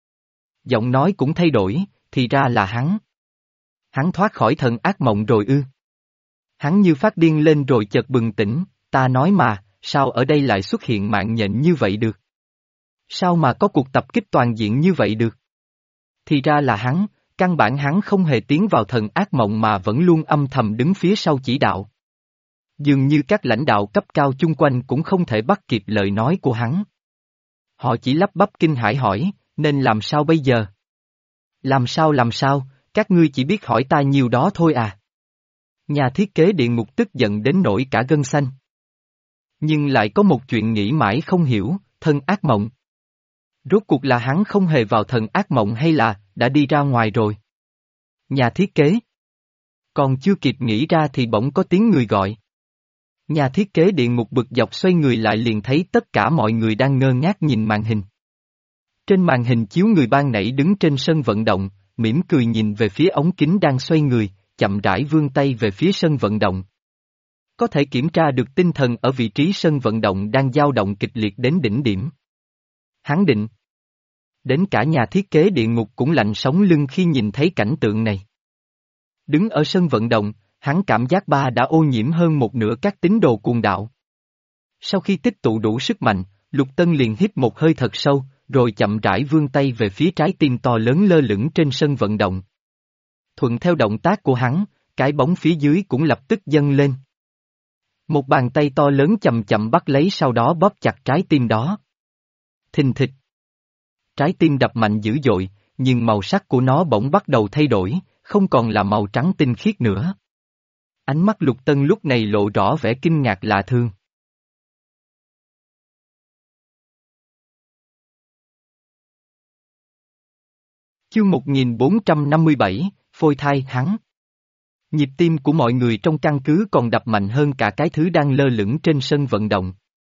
Giọng nói cũng thay đổi, thì ra là hắn. Hắn thoát khỏi thần ác mộng rồi ư. Hắn như phát điên lên rồi chợt bừng tỉnh, ta nói mà, sao ở đây lại xuất hiện mạng nhện như vậy được? Sao mà có cuộc tập kích toàn diện như vậy được? Thì ra là hắn, căn bản hắn không hề tiến vào thần ác mộng mà vẫn luôn âm thầm đứng phía sau chỉ đạo. Dường như các lãnh đạo cấp cao chung quanh cũng không thể bắt kịp lời nói của hắn. Họ chỉ lắp bắp kinh hãi hỏi, nên làm sao bây giờ? Làm sao làm sao, các ngươi chỉ biết hỏi ta nhiều đó thôi à? Nhà thiết kế địa ngục tức giận đến nỗi cả gân xanh. Nhưng lại có một chuyện nghĩ mãi không hiểu, thần ác mộng. Rốt cuộc là hắn không hề vào thần ác mộng hay là, đã đi ra ngoài rồi? Nhà thiết kế. Còn chưa kịp nghĩ ra thì bỗng có tiếng người gọi. Nhà thiết kế địa ngục bực dọc xoay người lại liền thấy tất cả mọi người đang ngơ ngác nhìn màn hình. Trên màn hình chiếu người ban nãy đứng trên sân vận động, mỉm cười nhìn về phía ống kính đang xoay người, chậm rãi vươn tay về phía sân vận động. Có thể kiểm tra được tinh thần ở vị trí sân vận động đang dao động kịch liệt đến đỉnh điểm. Hắn định. Đến cả nhà thiết kế địa ngục cũng lạnh sống lưng khi nhìn thấy cảnh tượng này. Đứng ở sân vận động, hắn cảm giác ba đã ô nhiễm hơn một nửa các tín đồ cuồng đạo. Sau khi tích tụ đủ sức mạnh, Lục Tân liền hít một hơi thật sâu, rồi chậm rãi vươn tay về phía trái tim to lớn lơ lửng trên sân vận động. Thuận theo động tác của hắn, cái bóng phía dưới cũng lập tức dâng lên. Một bàn tay to lớn chậm chậm bắt lấy sau đó bóp chặt trái tim đó. Thình thịch. Trái tim đập mạnh dữ dội, nhưng màu sắc của nó bỗng bắt đầu thay đổi, không còn là màu trắng tinh khiết nữa. Ánh mắt Lục Tân lúc này lộ rõ vẻ kinh ngạc lạ thường. Chương một nghìn bốn trăm năm mươi bảy, phôi thai hắn. Nhịp tim của mọi người trong căn cứ còn đập mạnh hơn cả cái thứ đang lơ lửng trên sân vận động.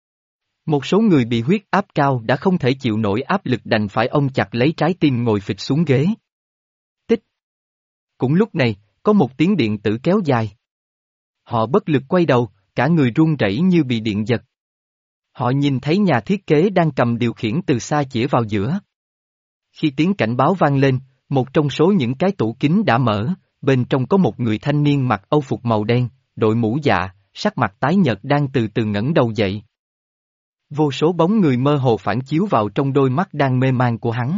Một số người bị huyết áp cao đã không thể chịu nổi áp lực đành phải ôm chặt lấy trái tim ngồi phịch xuống ghế. Tích. Cũng lúc này, có một tiếng điện tử kéo dài. Họ bất lực quay đầu, cả người run rẩy như bị điện giật. Họ nhìn thấy nhà thiết kế đang cầm điều khiển từ xa chĩa vào giữa. Khi tiếng cảnh báo vang lên, một trong số những cái tủ kính đã mở, bên trong có một người thanh niên mặc âu phục màu đen, đội mũ dạ, sắc mặt tái nhợt đang từ từ ngẩng đầu dậy. Vô số bóng người mơ hồ phản chiếu vào trong đôi mắt đang mê man của hắn.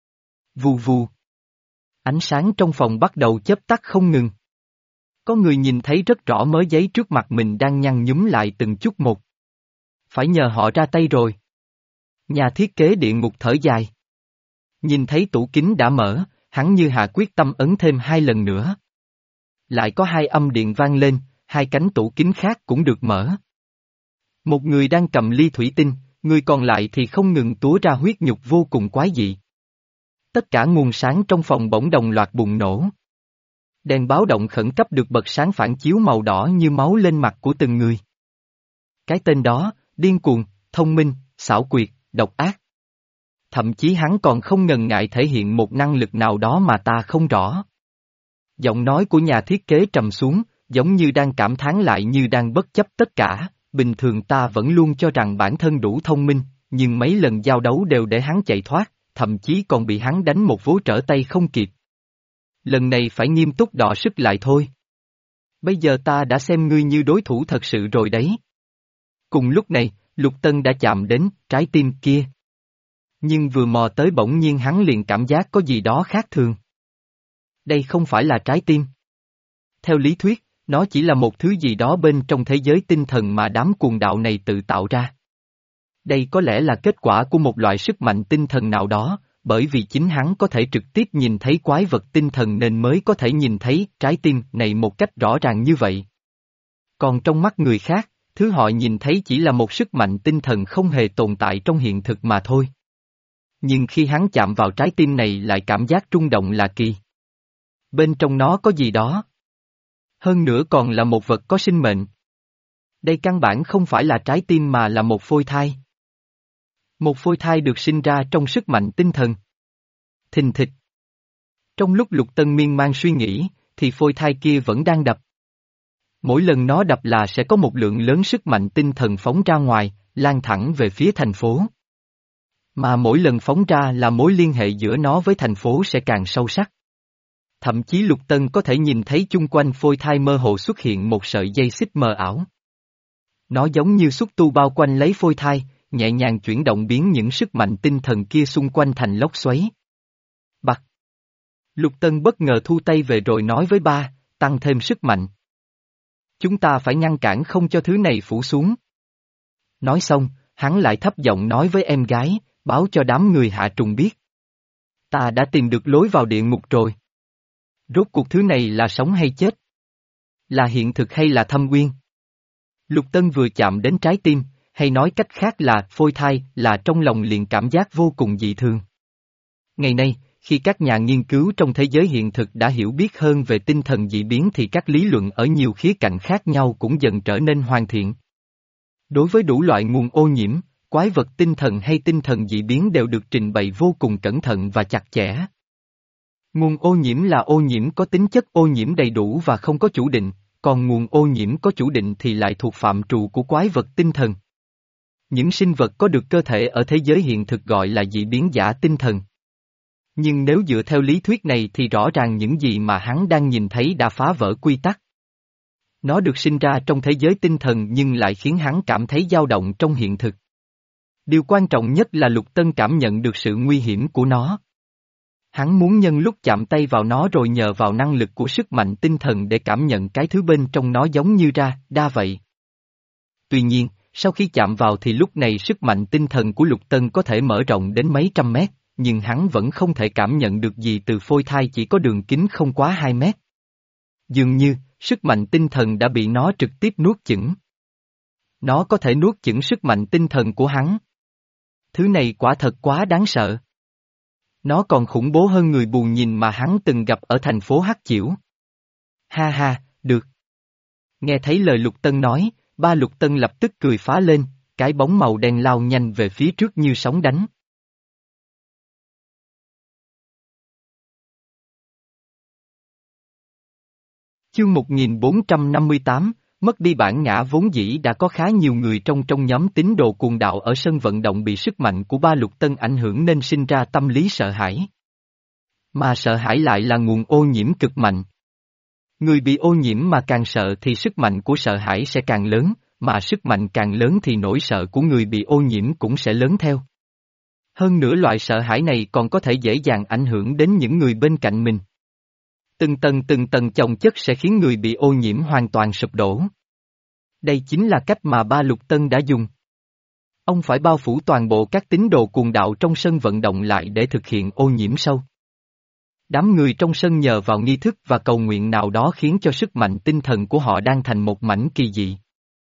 Vù vù. Ánh sáng trong phòng bắt đầu chớp tắt không ngừng. Có người nhìn thấy rất rõ mớ giấy trước mặt mình đang nhăn nhúm lại từng chút một. Phải nhờ họ ra tay rồi. Nhà thiết kế địa ngục thở dài. Nhìn thấy tủ kính đã mở, hắn như hạ quyết tâm ấn thêm hai lần nữa. Lại có hai âm điện vang lên, hai cánh tủ kính khác cũng được mở. Một người đang cầm ly thủy tinh, người còn lại thì không ngừng túa ra huyết nhục vô cùng quái dị. Tất cả nguồn sáng trong phòng bỗng đồng loạt bùng nổ. Đèn báo động khẩn cấp được bật sáng phản chiếu màu đỏ như máu lên mặt của từng người. Cái tên đó, điên cuồng, thông minh, xảo quyệt, độc ác. Thậm chí hắn còn không ngần ngại thể hiện một năng lực nào đó mà ta không rõ. Giọng nói của nhà thiết kế trầm xuống, giống như đang cảm thán lại như đang bất chấp tất cả. Bình thường ta vẫn luôn cho rằng bản thân đủ thông minh, nhưng mấy lần giao đấu đều để hắn chạy thoát, thậm chí còn bị hắn đánh một vố trở tay không kịp. Lần này phải nghiêm túc đọ sức lại thôi. Bây giờ ta đã xem ngươi như đối thủ thật sự rồi đấy. Cùng lúc này, Lục Tân đã chạm đến trái tim kia. Nhưng vừa mò tới bỗng nhiên hắn liền cảm giác có gì đó khác thường. Đây không phải là trái tim. Theo lý thuyết, nó chỉ là một thứ gì đó bên trong thế giới tinh thần mà đám cuồng đạo này tự tạo ra. Đây có lẽ là kết quả của một loại sức mạnh tinh thần nào đó, bởi vì chính hắn có thể trực tiếp nhìn thấy quái vật tinh thần nên mới có thể nhìn thấy trái tim này một cách rõ ràng như vậy. Còn trong mắt người khác, thứ họ nhìn thấy chỉ là một sức mạnh tinh thần không hề tồn tại trong hiện thực mà thôi. Nhưng khi hắn chạm vào trái tim này lại cảm giác rung động lạ kỳ. Bên trong nó có gì đó. Hơn nữa còn là một vật có sinh mệnh. Đây căn bản không phải là trái tim mà là một phôi thai. Một phôi thai được sinh ra trong sức mạnh tinh thần. Thình thịch. Trong lúc Lục Tân miên man suy nghĩ, thì phôi thai kia vẫn đang đập. Mỗi lần nó đập là sẽ có một lượng lớn sức mạnh tinh thần phóng ra ngoài, lan thẳng về phía thành phố. Mà mỗi lần phóng ra là mối liên hệ giữa nó với thành phố sẽ càng sâu sắc. Thậm chí Lục Tân có thể nhìn thấy chung quanh phôi thai mơ hồ xuất hiện một sợi dây xích mờ ảo. Nó giống như xúc tu bao quanh lấy phôi thai, nhẹ nhàng chuyển động biến những sức mạnh tinh thần kia xung quanh thành lốc xoáy. Bặt. Lục Tân bất ngờ thu tay về rồi nói với ba, tăng thêm sức mạnh. Chúng ta phải ngăn cản không cho thứ này phủ xuống. Nói xong, hắn lại thấp giọng nói với em gái, báo cho đám người Hạ Trùng biết. Ta đã tìm được lối vào địa ngục rồi. Rốt cuộc thứ này là sống hay chết? Là hiện thực hay là thâm uyên? Lục Tân vừa chạm đến trái tim, hay nói cách khác là phôi thai, là trong lòng liền cảm giác vô cùng dị thường. Ngày nay, khi các nhà nghiên cứu trong thế giới hiện thực đã hiểu biết hơn về tinh thần dị biến thì các lý luận ở nhiều khía cạnh khác nhau cũng dần trở nên hoàn thiện. Đối với đủ loại nguồn ô nhiễm, quái vật tinh thần hay tinh thần dị biến đều được trình bày vô cùng cẩn thận và chặt chẽ. Nguồn ô nhiễm là ô nhiễm có tính chất ô nhiễm đầy đủ và không có chủ định, còn nguồn ô nhiễm có chủ định thì lại thuộc phạm trù của quái vật tinh thần. Những sinh vật có được cơ thể ở thế giới hiện thực gọi là dị biến giả tinh thần. Nhưng nếu dựa theo lý thuyết này thì rõ ràng những gì mà hắn đang nhìn thấy đã phá vỡ quy tắc. Nó được sinh ra trong thế giới tinh thần nhưng lại khiến hắn cảm thấy dao động trong hiện thực. Điều quan trọng nhất là Lục Tân cảm nhận được sự nguy hiểm của nó. Hắn muốn nhân lúc chạm tay vào nó rồi nhờ vào năng lực của sức mạnh tinh thần để cảm nhận cái thứ bên trong nó giống như ra, đa vậy. Tuy nhiên, sau khi chạm vào thì lúc này sức mạnh tinh thần của Lục Tân có thể mở rộng đến mấy trăm mét, nhưng hắn vẫn không thể cảm nhận được gì từ phôi thai chỉ có đường kính không quá hai mét. Dường như, sức mạnh tinh thần đã bị nó trực tiếp nuốt chửng. Nó có thể nuốt chửng sức mạnh tinh thần của hắn. Thứ này quả thật quá đáng sợ. Nó còn khủng bố hơn người bù nhìn mà hắn từng gặp ở thành phố Hắc Chiểu. Ha ha, được. Nghe thấy lời Lục Tân nói, ba Lục Tân lập tức cười phá lên, cái bóng màu đen lao nhanh về phía trước như sóng đánh. Chương một nghìn bốn trăm năm mươi tám, mất đi bản ngã vốn dĩ đã có khá nhiều người trong trong nhóm tín đồ cuồng đạo ở sân vận động bị sức mạnh của ba Lục Tân ảnh hưởng nên sinh ra tâm lý sợ hãi. Mà sợ hãi lại là nguồn ô nhiễm cực mạnh. Người bị ô nhiễm mà càng sợ thì sức mạnh của sợ hãi sẽ càng lớn, mà sức mạnh càng lớn thì nỗi sợ của người bị ô nhiễm cũng sẽ lớn theo. Hơn nữa loại sợ hãi này còn có thể dễ dàng ảnh hưởng đến những người bên cạnh mình. Từng tầng từng tầng chồng chất sẽ khiến người bị ô nhiễm hoàn toàn sụp đổ. Đây chính là cách mà ba Lục Tân đã dùng. Ông phải bao phủ toàn bộ các tín đồ cuồng đạo trong sân vận động lại để thực hiện ô nhiễm sâu. Đám người trong sân nhờ vào nghi thức và cầu nguyện nào đó khiến cho sức mạnh tinh thần của họ đang thành một mảnh kỳ dị.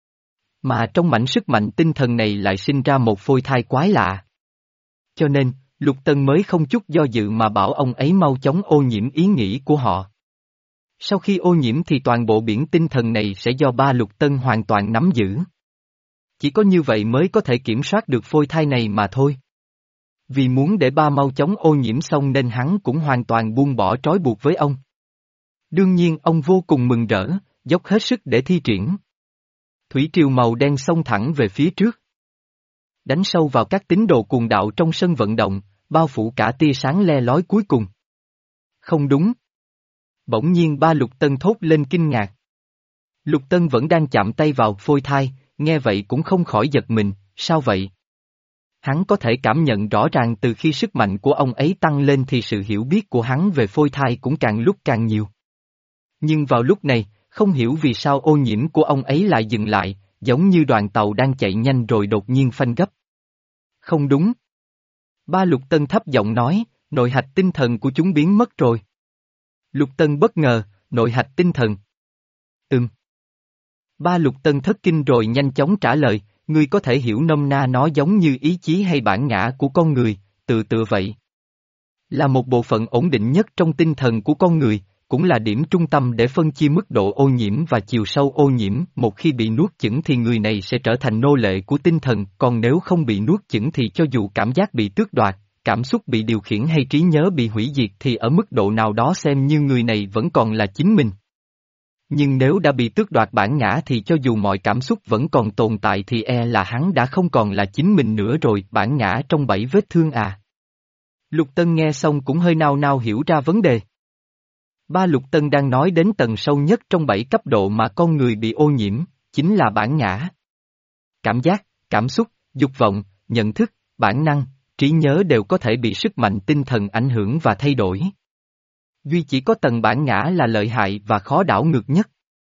Mà trong mảnh sức mạnh tinh thần này lại sinh ra một phôi thai quái lạ. Cho nên, Lục Tân mới không chút do dự mà bảo ông ấy mau chóng ô nhiễm ý nghĩ của họ. Sau khi ô nhiễm thì toàn bộ biển tinh thần này sẽ do ba Lục Tân hoàn toàn nắm giữ. Chỉ có như vậy mới có thể kiểm soát được phôi thai này mà thôi. Vì muốn để ba mau chóng ô nhiễm xong nên hắn cũng hoàn toàn buông bỏ trói buộc với ông. Đương nhiên ông vô cùng mừng rỡ, dốc hết sức để thi triển. Thủy triều màu đen xông thẳng về phía trước. Đánh sâu vào các tín đồ cuồng đạo trong sân vận động, bao phủ cả tia sáng le lói cuối cùng. Không đúng. Bỗng nhiên ba Lục Tân thốt lên kinh ngạc. Lục Tân vẫn đang chạm tay vào phôi thai, nghe vậy cũng không khỏi giật mình, sao vậy? Hắn có thể cảm nhận rõ ràng từ khi sức mạnh của ông ấy tăng lên thì sự hiểu biết của hắn về phôi thai cũng càng lúc càng nhiều. Nhưng vào lúc này, không hiểu vì sao ô nhiễm của ông ấy lại dừng lại, giống như đoàn tàu đang chạy nhanh rồi đột nhiên phanh gấp. Không đúng. Ba Lục Tân thấp giọng nói, nội hạch tinh thần của chúng biến mất rồi. Lục Tân bất ngờ, nội hạch tinh thần. Ừm. Ba Lục Tân thất kinh rồi nhanh chóng trả lời, ngươi có thể hiểu nôm na nó giống như ý chí hay bản ngã của con người, tự tự vậy. Là một bộ phận ổn định nhất trong tinh thần của con người, cũng là điểm trung tâm để phân chia mức độ ô nhiễm và chiều sâu ô nhiễm. Một khi bị nuốt chửng thì người này sẽ trở thành nô lệ của tinh thần, còn nếu không bị nuốt chửng thì cho dù cảm giác bị tước đoạt, cảm xúc bị điều khiển hay trí nhớ bị hủy diệt thì ở mức độ nào đó xem như người này vẫn còn là chính mình. Nhưng nếu đã bị tước đoạt bản ngã thì cho dù mọi cảm xúc vẫn còn tồn tại thì e là hắn đã không còn là chính mình nữa rồi, bản ngã trong bảy vết thương à. Lục Tân nghe xong cũng hơi nao nao hiểu ra vấn đề. Ba Lục Tân đang nói đến tầng sâu nhất trong bảy cấp độ mà con người bị ô nhiễm, chính là bản ngã. Cảm giác, cảm xúc, dục vọng, nhận thức, bản năng, trí nhớ đều có thể bị sức mạnh tinh thần ảnh hưởng và thay đổi. Duy chỉ có tầng bản ngã là lợi hại và khó đảo ngược nhất.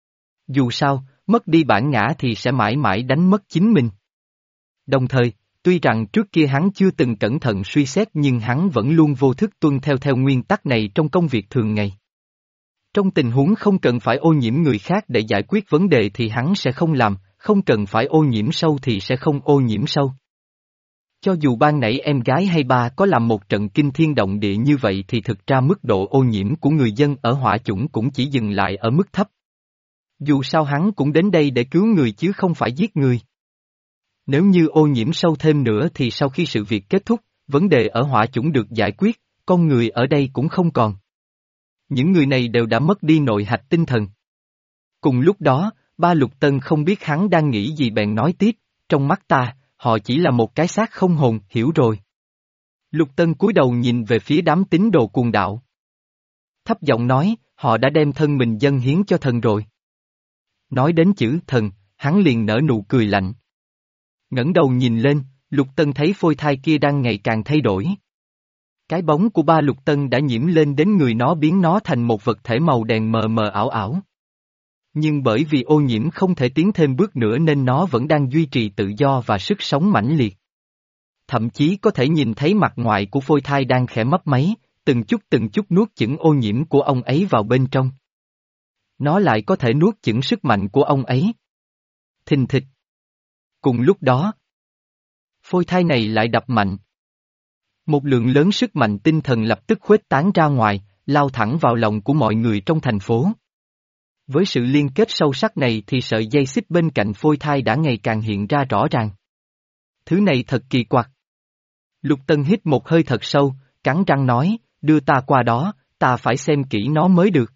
Dù sao, mất đi bản ngã thì sẽ mãi mãi đánh mất chính mình. Đồng thời, tuy rằng trước kia hắn chưa từng cẩn thận suy xét nhưng hắn vẫn luôn vô thức tuân theo theo nguyên tắc này trong công việc thường ngày. Trong tình huống không cần phải ô nhiễm người khác để giải quyết vấn đề thì hắn sẽ không làm, không cần phải ô nhiễm sâu thì sẽ không ô nhiễm sâu. Cho dù ban nãy em gái hay ba có làm một trận kinh thiên động địa như vậy thì thực ra mức độ ô nhiễm của người dân ở hỏa chủng cũng chỉ dừng lại ở mức thấp. Dù sao hắn cũng đến đây để cứu người chứ không phải giết người. Nếu như ô nhiễm sâu thêm nữa thì sau khi sự việc kết thúc, vấn đề ở hỏa chủng được giải quyết, con người ở đây cũng không còn. Những người này đều đã mất đi nội hạch tinh thần. Cùng lúc đó, ba Lục Tân không biết hắn đang nghĩ gì bèn nói tiếp, trong mắt ta, họ chỉ là một cái xác không hồn, hiểu rồi. Lục Tân cúi đầu nhìn về phía đám tín đồ cuồng đạo. Thấp giọng nói, họ đã đem thân mình dâng hiến cho thần rồi. Nói đến chữ thần, hắn liền nở nụ cười lạnh. Ngẩng đầu nhìn lên, Lục Tân thấy phôi thai kia đang ngày càng thay đổi. Cái bóng của ba Lục Tân đã nhiễm lên đến người nó biến nó thành một vật thể màu đèn mờ mờ ảo ảo. Nhưng bởi vì ô nhiễm không thể tiến thêm bước nữa nên nó vẫn đang duy trì tự do và sức sống mãnh liệt. Thậm chí có thể nhìn thấy mặt ngoài của phôi thai đang khẽ mấp máy, từng chút từng chút nuốt chửng ô nhiễm của ông ấy vào bên trong. Nó lại có thể nuốt chửng sức mạnh của ông ấy. Thình thịch. Cùng lúc đó, phôi thai này lại đập mạnh. Một lượng lớn sức mạnh tinh thần lập tức khuếch tán ra ngoài, lao thẳng vào lòng của mọi người trong thành phố. Với sự liên kết sâu sắc này thì sợi dây xích bên cạnh phôi thai đã ngày càng hiện ra rõ ràng. Thứ này thật kỳ quặc. Lục Tân hít một hơi thật sâu, cắn răng nói, đưa ta qua đó, ta phải xem kỹ nó mới được.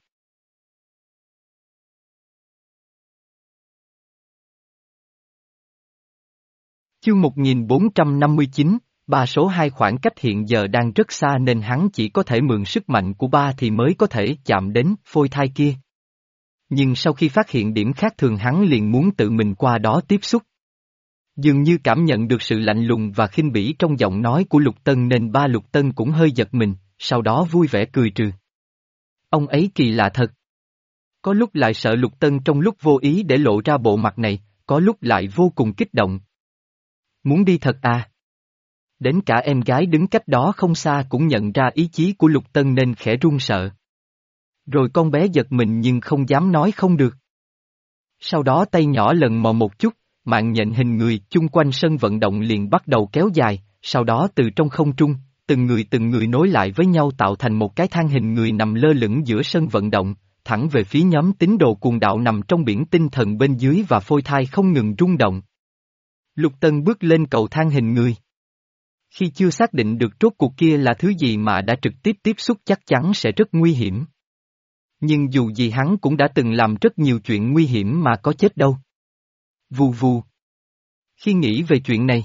Chương một nghìn bốn trăm năm mươi chín, ba số hai khoảng cách hiện giờ đang rất xa nên hắn chỉ có thể mượn sức mạnh của ba thì mới có thể chạm đến phôi thai kia. Nhưng sau khi phát hiện điểm khác thường hắn liền muốn tự mình qua đó tiếp xúc. Dường như cảm nhận được sự lạnh lùng và khinh bỉ trong giọng nói của Lục Tân nên ba Lục Tân cũng hơi giật mình, sau đó vui vẻ cười trừ. Ông ấy kỳ lạ thật. Có lúc lại sợ Lục Tân trong lúc vô ý để lộ ra bộ mặt này, có lúc lại vô cùng kích động. Muốn đi thật à? Đến cả em gái đứng cách đó không xa cũng nhận ra ý chí của Lục Tân nên khẽ run sợ. Rồi con bé giật mình nhưng không dám nói không được. Sau đó tay nhỏ lần mò một chút, mạng nhện hình người chung quanh sân vận động liền bắt đầu kéo dài, sau đó từ trong không trung, từng người từng người nối lại với nhau tạo thành một cái thang hình người nằm lơ lửng giữa sân vận động, thẳng về phía nhóm tín đồ cuồng đạo nằm trong biển tinh thần bên dưới và phôi thai không ngừng rung động. Lục Tân bước lên cầu thang hình người. Khi chưa xác định được rốt cuộc kia là thứ gì mà đã trực tiếp tiếp xúc chắc chắn sẽ rất nguy hiểm. Nhưng dù gì hắn cũng đã từng làm rất nhiều chuyện nguy hiểm mà có chết đâu. Vù vù. Khi nghĩ về chuyện này,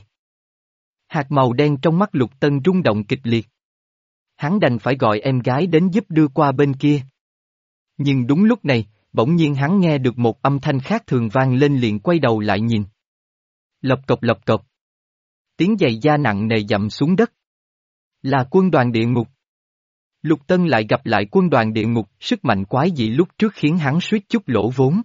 hạt màu đen trong mắt Lục Tân rung động kịch liệt. Hắn đành phải gọi em gái đến giúp đưa qua bên kia. Nhưng đúng lúc này, bỗng nhiên hắn nghe được một âm thanh khác thường vang lên liền quay đầu lại nhìn. Lộc cộc lộc cộc. Tiếng giày da nặng nề dậm xuống đất. Là quân đoàn địa ngục. Lục Tân lại gặp lại quân đoàn địa ngục, sức mạnh quái dị lúc trước khiến hắn suýt chút lỗ vốn.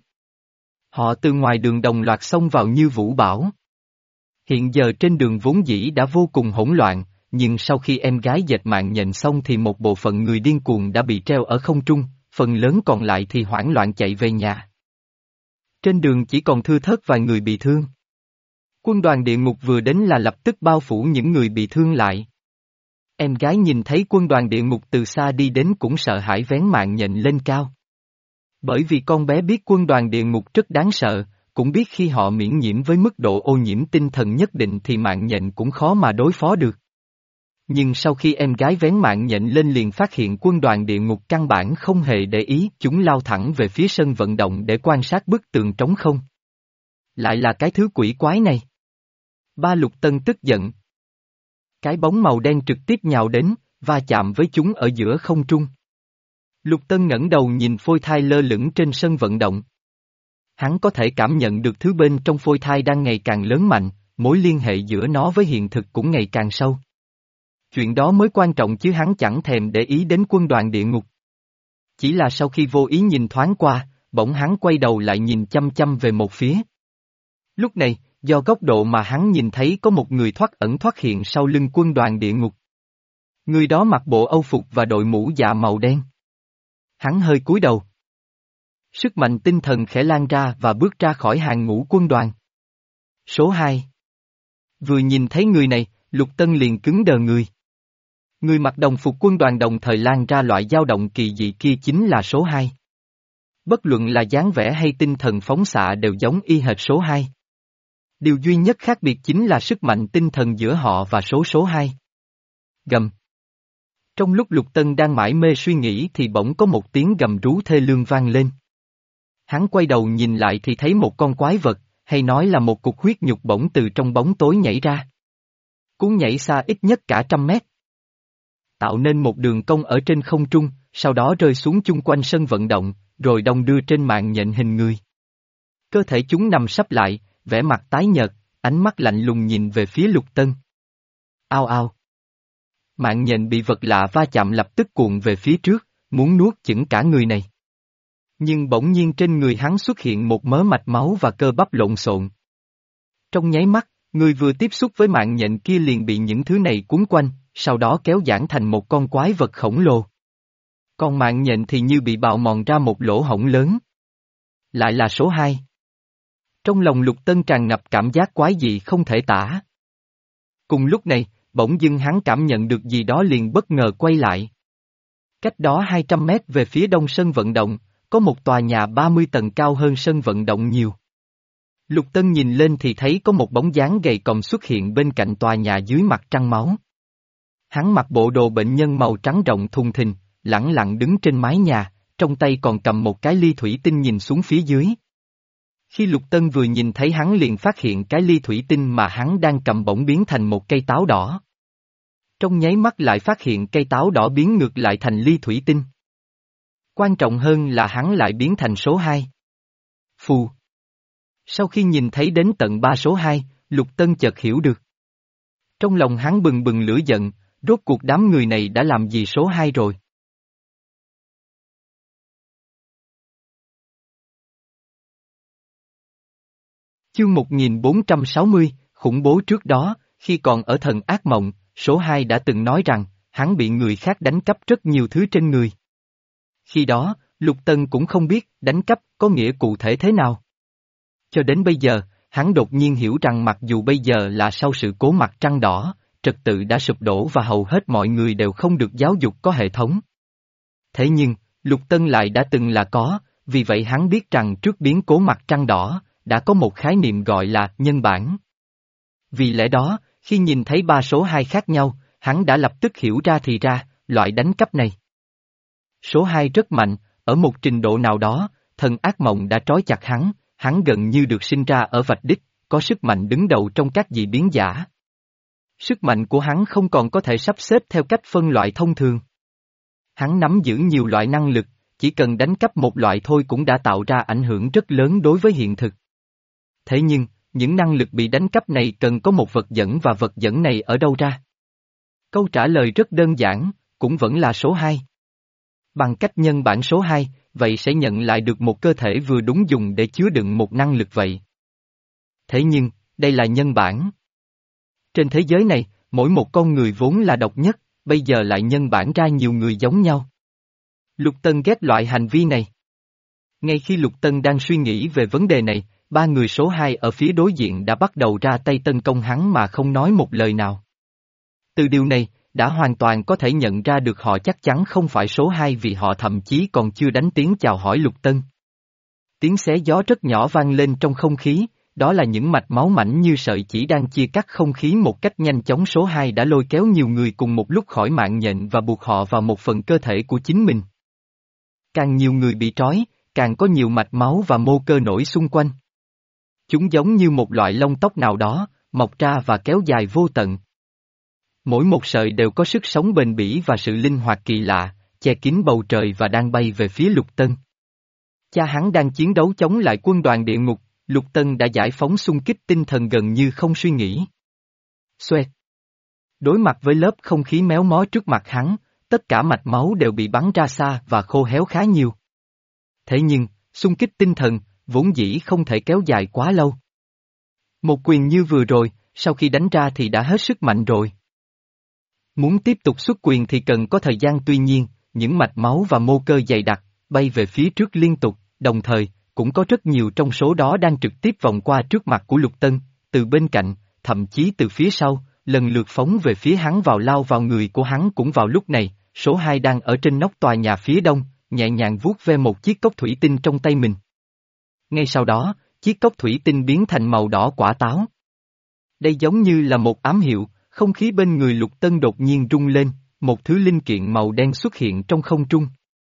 Họ từ ngoài đường đồng loạt xông vào như vũ bão. Hiện giờ trên đường vốn dĩ đã vô cùng hỗn loạn, nhưng sau khi em gái dệt mạng nhện xong thì một bộ phận người điên cuồng đã bị treo ở không trung, phần lớn còn lại thì hoảng loạn chạy về nhà. Trên đường chỉ còn thưa thớt vài người bị thương. Quân đoàn địa ngục vừa đến là lập tức bao phủ những người bị thương lại. Em gái nhìn thấy quân đoàn địa ngục từ xa đi đến cũng sợ hãi vén mạng nhện lên cao. Bởi vì con bé biết quân đoàn địa ngục rất đáng sợ, cũng biết khi họ miễn nhiễm với mức độ ô nhiễm tinh thần nhất định thì mạng nhện cũng khó mà đối phó được. Nhưng sau khi em gái vén mạng nhện lên liền phát hiện quân đoàn địa ngục căn bản không hề để ý, chúng lao thẳng về phía sân vận động để quan sát bức tường trống không. Lại là cái thứ quỷ quái này. Ba Lục Tân tức giận. Cái bóng màu đen trực tiếp nhào đến, va chạm với chúng ở giữa không trung. Lục Tân ngẩng đầu nhìn phôi thai lơ lửng trên sân vận động. Hắn có thể cảm nhận được thứ bên trong phôi thai đang ngày càng lớn mạnh, mối liên hệ giữa nó với hiện thực cũng ngày càng sâu. Chuyện đó mới quan trọng chứ hắn chẳng thèm để ý đến quân đoàn địa ngục. Chỉ là sau khi vô ý nhìn thoáng qua, bỗng hắn quay đầu lại nhìn chăm chăm về một phía. Lúc này, do góc độ mà hắn nhìn thấy có một người thoát ẩn thoát hiện sau lưng quân đoàn địa ngục. Người đó mặc bộ âu phục và đội mũ dạ màu đen. Hắn hơi cúi đầu. Sức mạnh tinh thần khẽ lan ra và bước ra khỏi hàng ngũ quân đoàn. Số hai. Vừa nhìn thấy người này, Lục Tân liền cứng đờ người. Người mặc đồng phục quân đoàn đồng thời lan ra loại dao động kỳ dị kia chính là số hai. Bất luận là dáng vẻ hay tinh thần phóng xạ đều giống y hệt số hai. Điều duy nhất khác biệt chính là sức mạnh tinh thần giữa họ và số số hai. Gầm. Trong lúc Lục Tân đang mải mê suy nghĩ thì bỗng có một tiếng gầm rú thê lương vang lên. Hắn quay đầu nhìn lại thì thấy một con quái vật, hay nói là một cục huyết nhục bỗng từ trong bóng tối nhảy ra. Cú nhảy xa ít nhất cả trăm mét. Tạo nên một đường cong ở trên không trung, sau đó rơi xuống chung quanh sân vận động, rồi đong đưa trên mạng nhện hình người. Cơ thể chúng nằm sấp lại, vẻ mặt tái nhợt, ánh mắt lạnh lùng nhìn về phía Lục Tân. Ao ao. Mạng nhện bị vật lạ va chạm lập tức cuộn về phía trước, muốn nuốt chửng cả người này. Nhưng bỗng nhiên trên người hắn xuất hiện một mớ mạch máu và cơ bắp lộn xộn. Trong nháy mắt, người vừa tiếp xúc với mạng nhện kia liền bị những thứ này cuốn quanh, sau đó kéo giãn thành một con quái vật khổng lồ. Còn mạng nhện thì như bị bào mòn ra một lỗ hổng lớn. Lại là số hai. Trong lòng Lục Tân tràn ngập cảm giác quái dị không thể tả. Cùng lúc này, bỗng dưng hắn cảm nhận được gì đó liền bất ngờ quay lại. Cách đó hai trăm mét về phía đông sân vận động, có một tòa nhà ba mươi tầng cao hơn sân vận động nhiều. Lục Tân nhìn lên thì thấy có một bóng dáng gầy còm xuất hiện bên cạnh tòa nhà dưới mặt trăng máu. Hắn mặc bộ đồ bệnh nhân màu trắng rộng thùng thình, lẳng lặng đứng trên mái nhà, trong tay còn cầm một cái ly thủy tinh nhìn xuống phía dưới. Khi Lục Tân vừa nhìn thấy hắn liền phát hiện cái ly thủy tinh mà hắn đang cầm bỗng biến thành một cây táo đỏ. Trong nháy mắt lại phát hiện cây táo đỏ biến ngược lại thành ly thủy tinh. Quan trọng hơn là hắn lại biến thành số hai. Phù. Sau khi nhìn thấy đến tận ba số hai, Lục Tân chợt hiểu được. Trong lòng hắn bừng bừng lửa giận, rốt cuộc đám người này đã làm gì số hai rồi? Chương một nghìn bốn trăm sáu mươi, khủng bố trước đó, khi còn ở thần ác mộng, số hai đã từng nói rằng, hắn bị người khác đánh cắp rất nhiều thứ trên người. Khi đó, Lục Tân cũng không biết đánh cắp có nghĩa cụ thể thế nào. Cho đến bây giờ, hắn đột nhiên hiểu rằng mặc dù bây giờ là sau sự cố mặt trăng đỏ, trật tự đã sụp đổ và hầu hết mọi người đều không được giáo dục có hệ thống. Thế nhưng, Lục Tân lại đã từng là có, vì vậy hắn biết rằng trước biến cố mặt trăng đỏ, đã có một khái niệm gọi là nhân bản. Vì lẽ đó, khi nhìn thấy ba số hai khác nhau, hắn đã lập tức hiểu ra thì ra, loại đánh cắp này. Số hai rất mạnh, ở một trình độ nào đó, thần ác mộng đã trói chặt hắn, hắn gần như được sinh ra ở vạch đích, có sức mạnh đứng đầu trong các dị biến giả. Sức mạnh của hắn không còn có thể sắp xếp theo cách phân loại thông thường. Hắn nắm giữ nhiều loại năng lực, chỉ cần đánh cắp một loại thôi cũng đã tạo ra ảnh hưởng rất lớn đối với hiện thực. Thế nhưng, những năng lực bị đánh cắp này cần có một vật dẫn và vật dẫn này ở đâu ra? Câu trả lời rất đơn giản, cũng vẫn là số hai. Bằng cách nhân bản số hai, vậy sẽ nhận lại được một cơ thể vừa đúng dùng để chứa đựng một năng lực vậy. Thế nhưng, đây là nhân bản. Trên thế giới này, mỗi một con người vốn là độc nhất, bây giờ lại nhân bản ra nhiều người giống nhau. Lục Tân ghét loại hành vi này. Ngay khi Lục Tân đang suy nghĩ về vấn đề này, ba người số hai ở phía đối diện đã bắt đầu ra tay tấn công hắn mà không nói một lời nào. Từ điều này, đã hoàn toàn có thể nhận ra được họ chắc chắn không phải số hai vì họ thậm chí còn chưa đánh tiếng chào hỏi Lục Tân. Tiếng xé gió rất nhỏ vang lên trong không khí, đó là những mạch máu mảnh như sợi chỉ đang chia cắt không khí một cách nhanh chóng. Số hai đã lôi kéo nhiều người cùng một lúc khỏi mạng nhện và buộc họ vào một phần cơ thể của chính mình. Càng nhiều người bị trói, càng có nhiều mạch máu và mô cơ nổi xung quanh. Chúng giống như một loại lông tóc nào đó, mọc ra và kéo dài vô tận. Mỗi một sợi đều có sức sống bền bỉ và sự linh hoạt kỳ lạ, che kín bầu trời và đang bay về phía Lục Tân. Cha hắn đang chiến đấu chống lại quân đoàn địa ngục, Lục Tân đã giải phóng xung kích tinh thần gần như không suy nghĩ. Xoẹt. Đối mặt với lớp không khí méo mó trước mặt hắn, tất cả mạch máu đều bị bắn ra xa và khô héo khá nhiều. Thế nhưng, xung kích tinh thần, vốn dĩ không thể kéo dài quá lâu. Một quyền như vừa rồi, sau khi đánh ra thì đã hết sức mạnh rồi. Muốn tiếp tục xuất quyền thì cần có thời gian, tuy nhiên, những mạch máu và mô cơ dày đặc, bay về phía trước liên tục, đồng thời, cũng có rất nhiều trong số đó đang trực tiếp vòng qua trước mặt của Lục Tân, từ bên cạnh, thậm chí từ phía sau, lần lượt phóng về phía hắn vào lao vào người của hắn. Cũng vào lúc này, số hai đang ở trên nóc tòa nhà phía đông, nhẹ nhàng vuốt ve một chiếc cốc thủy tinh trong tay mình. Ngay sau đó, chiếc cốc thủy tinh biến thành màu đỏ quả táo. Đây giống như là một ám hiệu, không khí bên người Lục Tân đột nhiên rung lên, một thứ linh kiện màu đen xuất hiện trong không trung.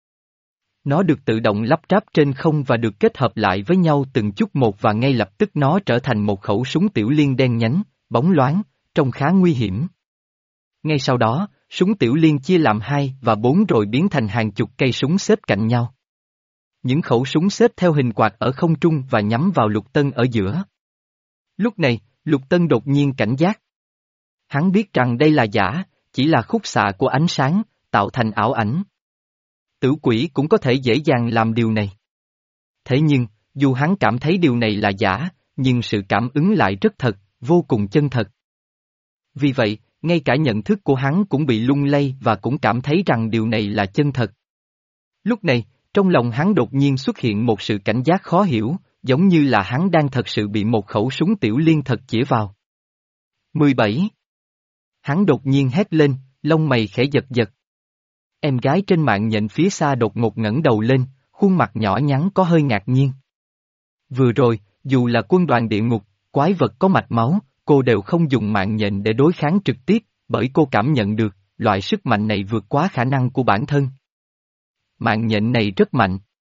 Nó được tự động lắp ráp trên không và được kết hợp lại với nhau từng chút một và ngay lập tức nó trở thành một khẩu súng tiểu liên đen nhánh, bóng loáng, trông khá nguy hiểm. Ngay sau đó, súng tiểu liên chia làm hai và bốn rồi biến thành hàng chục cây súng xếp cạnh nhau. Những khẩu súng xếp theo hình quạt ở không trung và nhắm vào Lục Tân ở giữa. Lúc này, Lục Tân đột nhiên cảnh giác. Hắn biết rằng đây là giả, chỉ là khúc xạ của ánh sáng, tạo thành ảo ảnh. Tử quỷ cũng có thể dễ dàng làm điều này. Thế nhưng, dù hắn cảm thấy điều này là giả, nhưng sự cảm ứng lại rất thật, vô cùng chân thật. Vì vậy, ngay cả nhận thức của hắn cũng bị lung lay và cũng cảm thấy rằng điều này là chân thật. Lúc này, trong lòng hắn đột nhiên xuất hiện một sự cảnh giác khó hiểu, giống như là hắn đang thật sự bị một khẩu súng tiểu liên thật chĩa vào. mười bảy. Hắn đột nhiên hét lên, lông mày khẽ giật giật. Em gái trên mạng nhện phía xa đột ngột ngẩng đầu lên, khuôn mặt nhỏ nhắn có hơi ngạc nhiên. Vừa rồi, dù là quân đoàn địa ngục, quái vật có mạch máu, cô đều không dùng mạng nhện để đối kháng trực tiếp, bởi cô cảm nhận được, loại sức mạnh này vượt quá khả năng của bản thân. Mạng nhện này rất mạnh.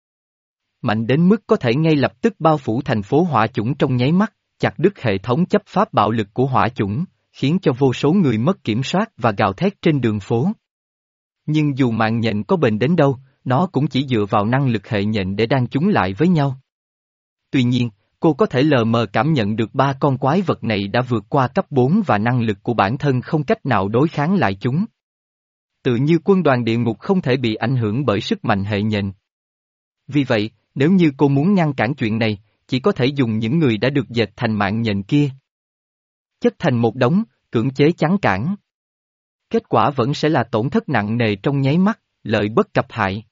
Mạnh đến mức có thể ngay lập tức bao phủ thành phố hỏa chủng trong nháy mắt, chặt đứt hệ thống chấp pháp bạo lực của hỏa chủng, khiến cho vô số người mất kiểm soát và gào thét trên đường phố. Nhưng dù mạng nhện có bền đến đâu, nó cũng chỉ dựa vào năng lực hệ nhện để đan chúng lại với nhau. Tuy nhiên, cô có thể lờ mờ cảm nhận được ba con quái vật này đã vượt qua cấp bốn và năng lực của bản thân không cách nào đối kháng lại chúng. Tự như quân đoàn địa ngục không thể bị ảnh hưởng bởi sức mạnh hệ nhện. Vì vậy, nếu như cô muốn ngăn cản chuyện này, chỉ có thể dùng những người đã được dệt thành mạng nhện kia. Chất thành một đống, cưỡng chế chắn cản. Kết quả vẫn sẽ là tổn thất nặng nề trong nháy mắt, lợi bất cập hại.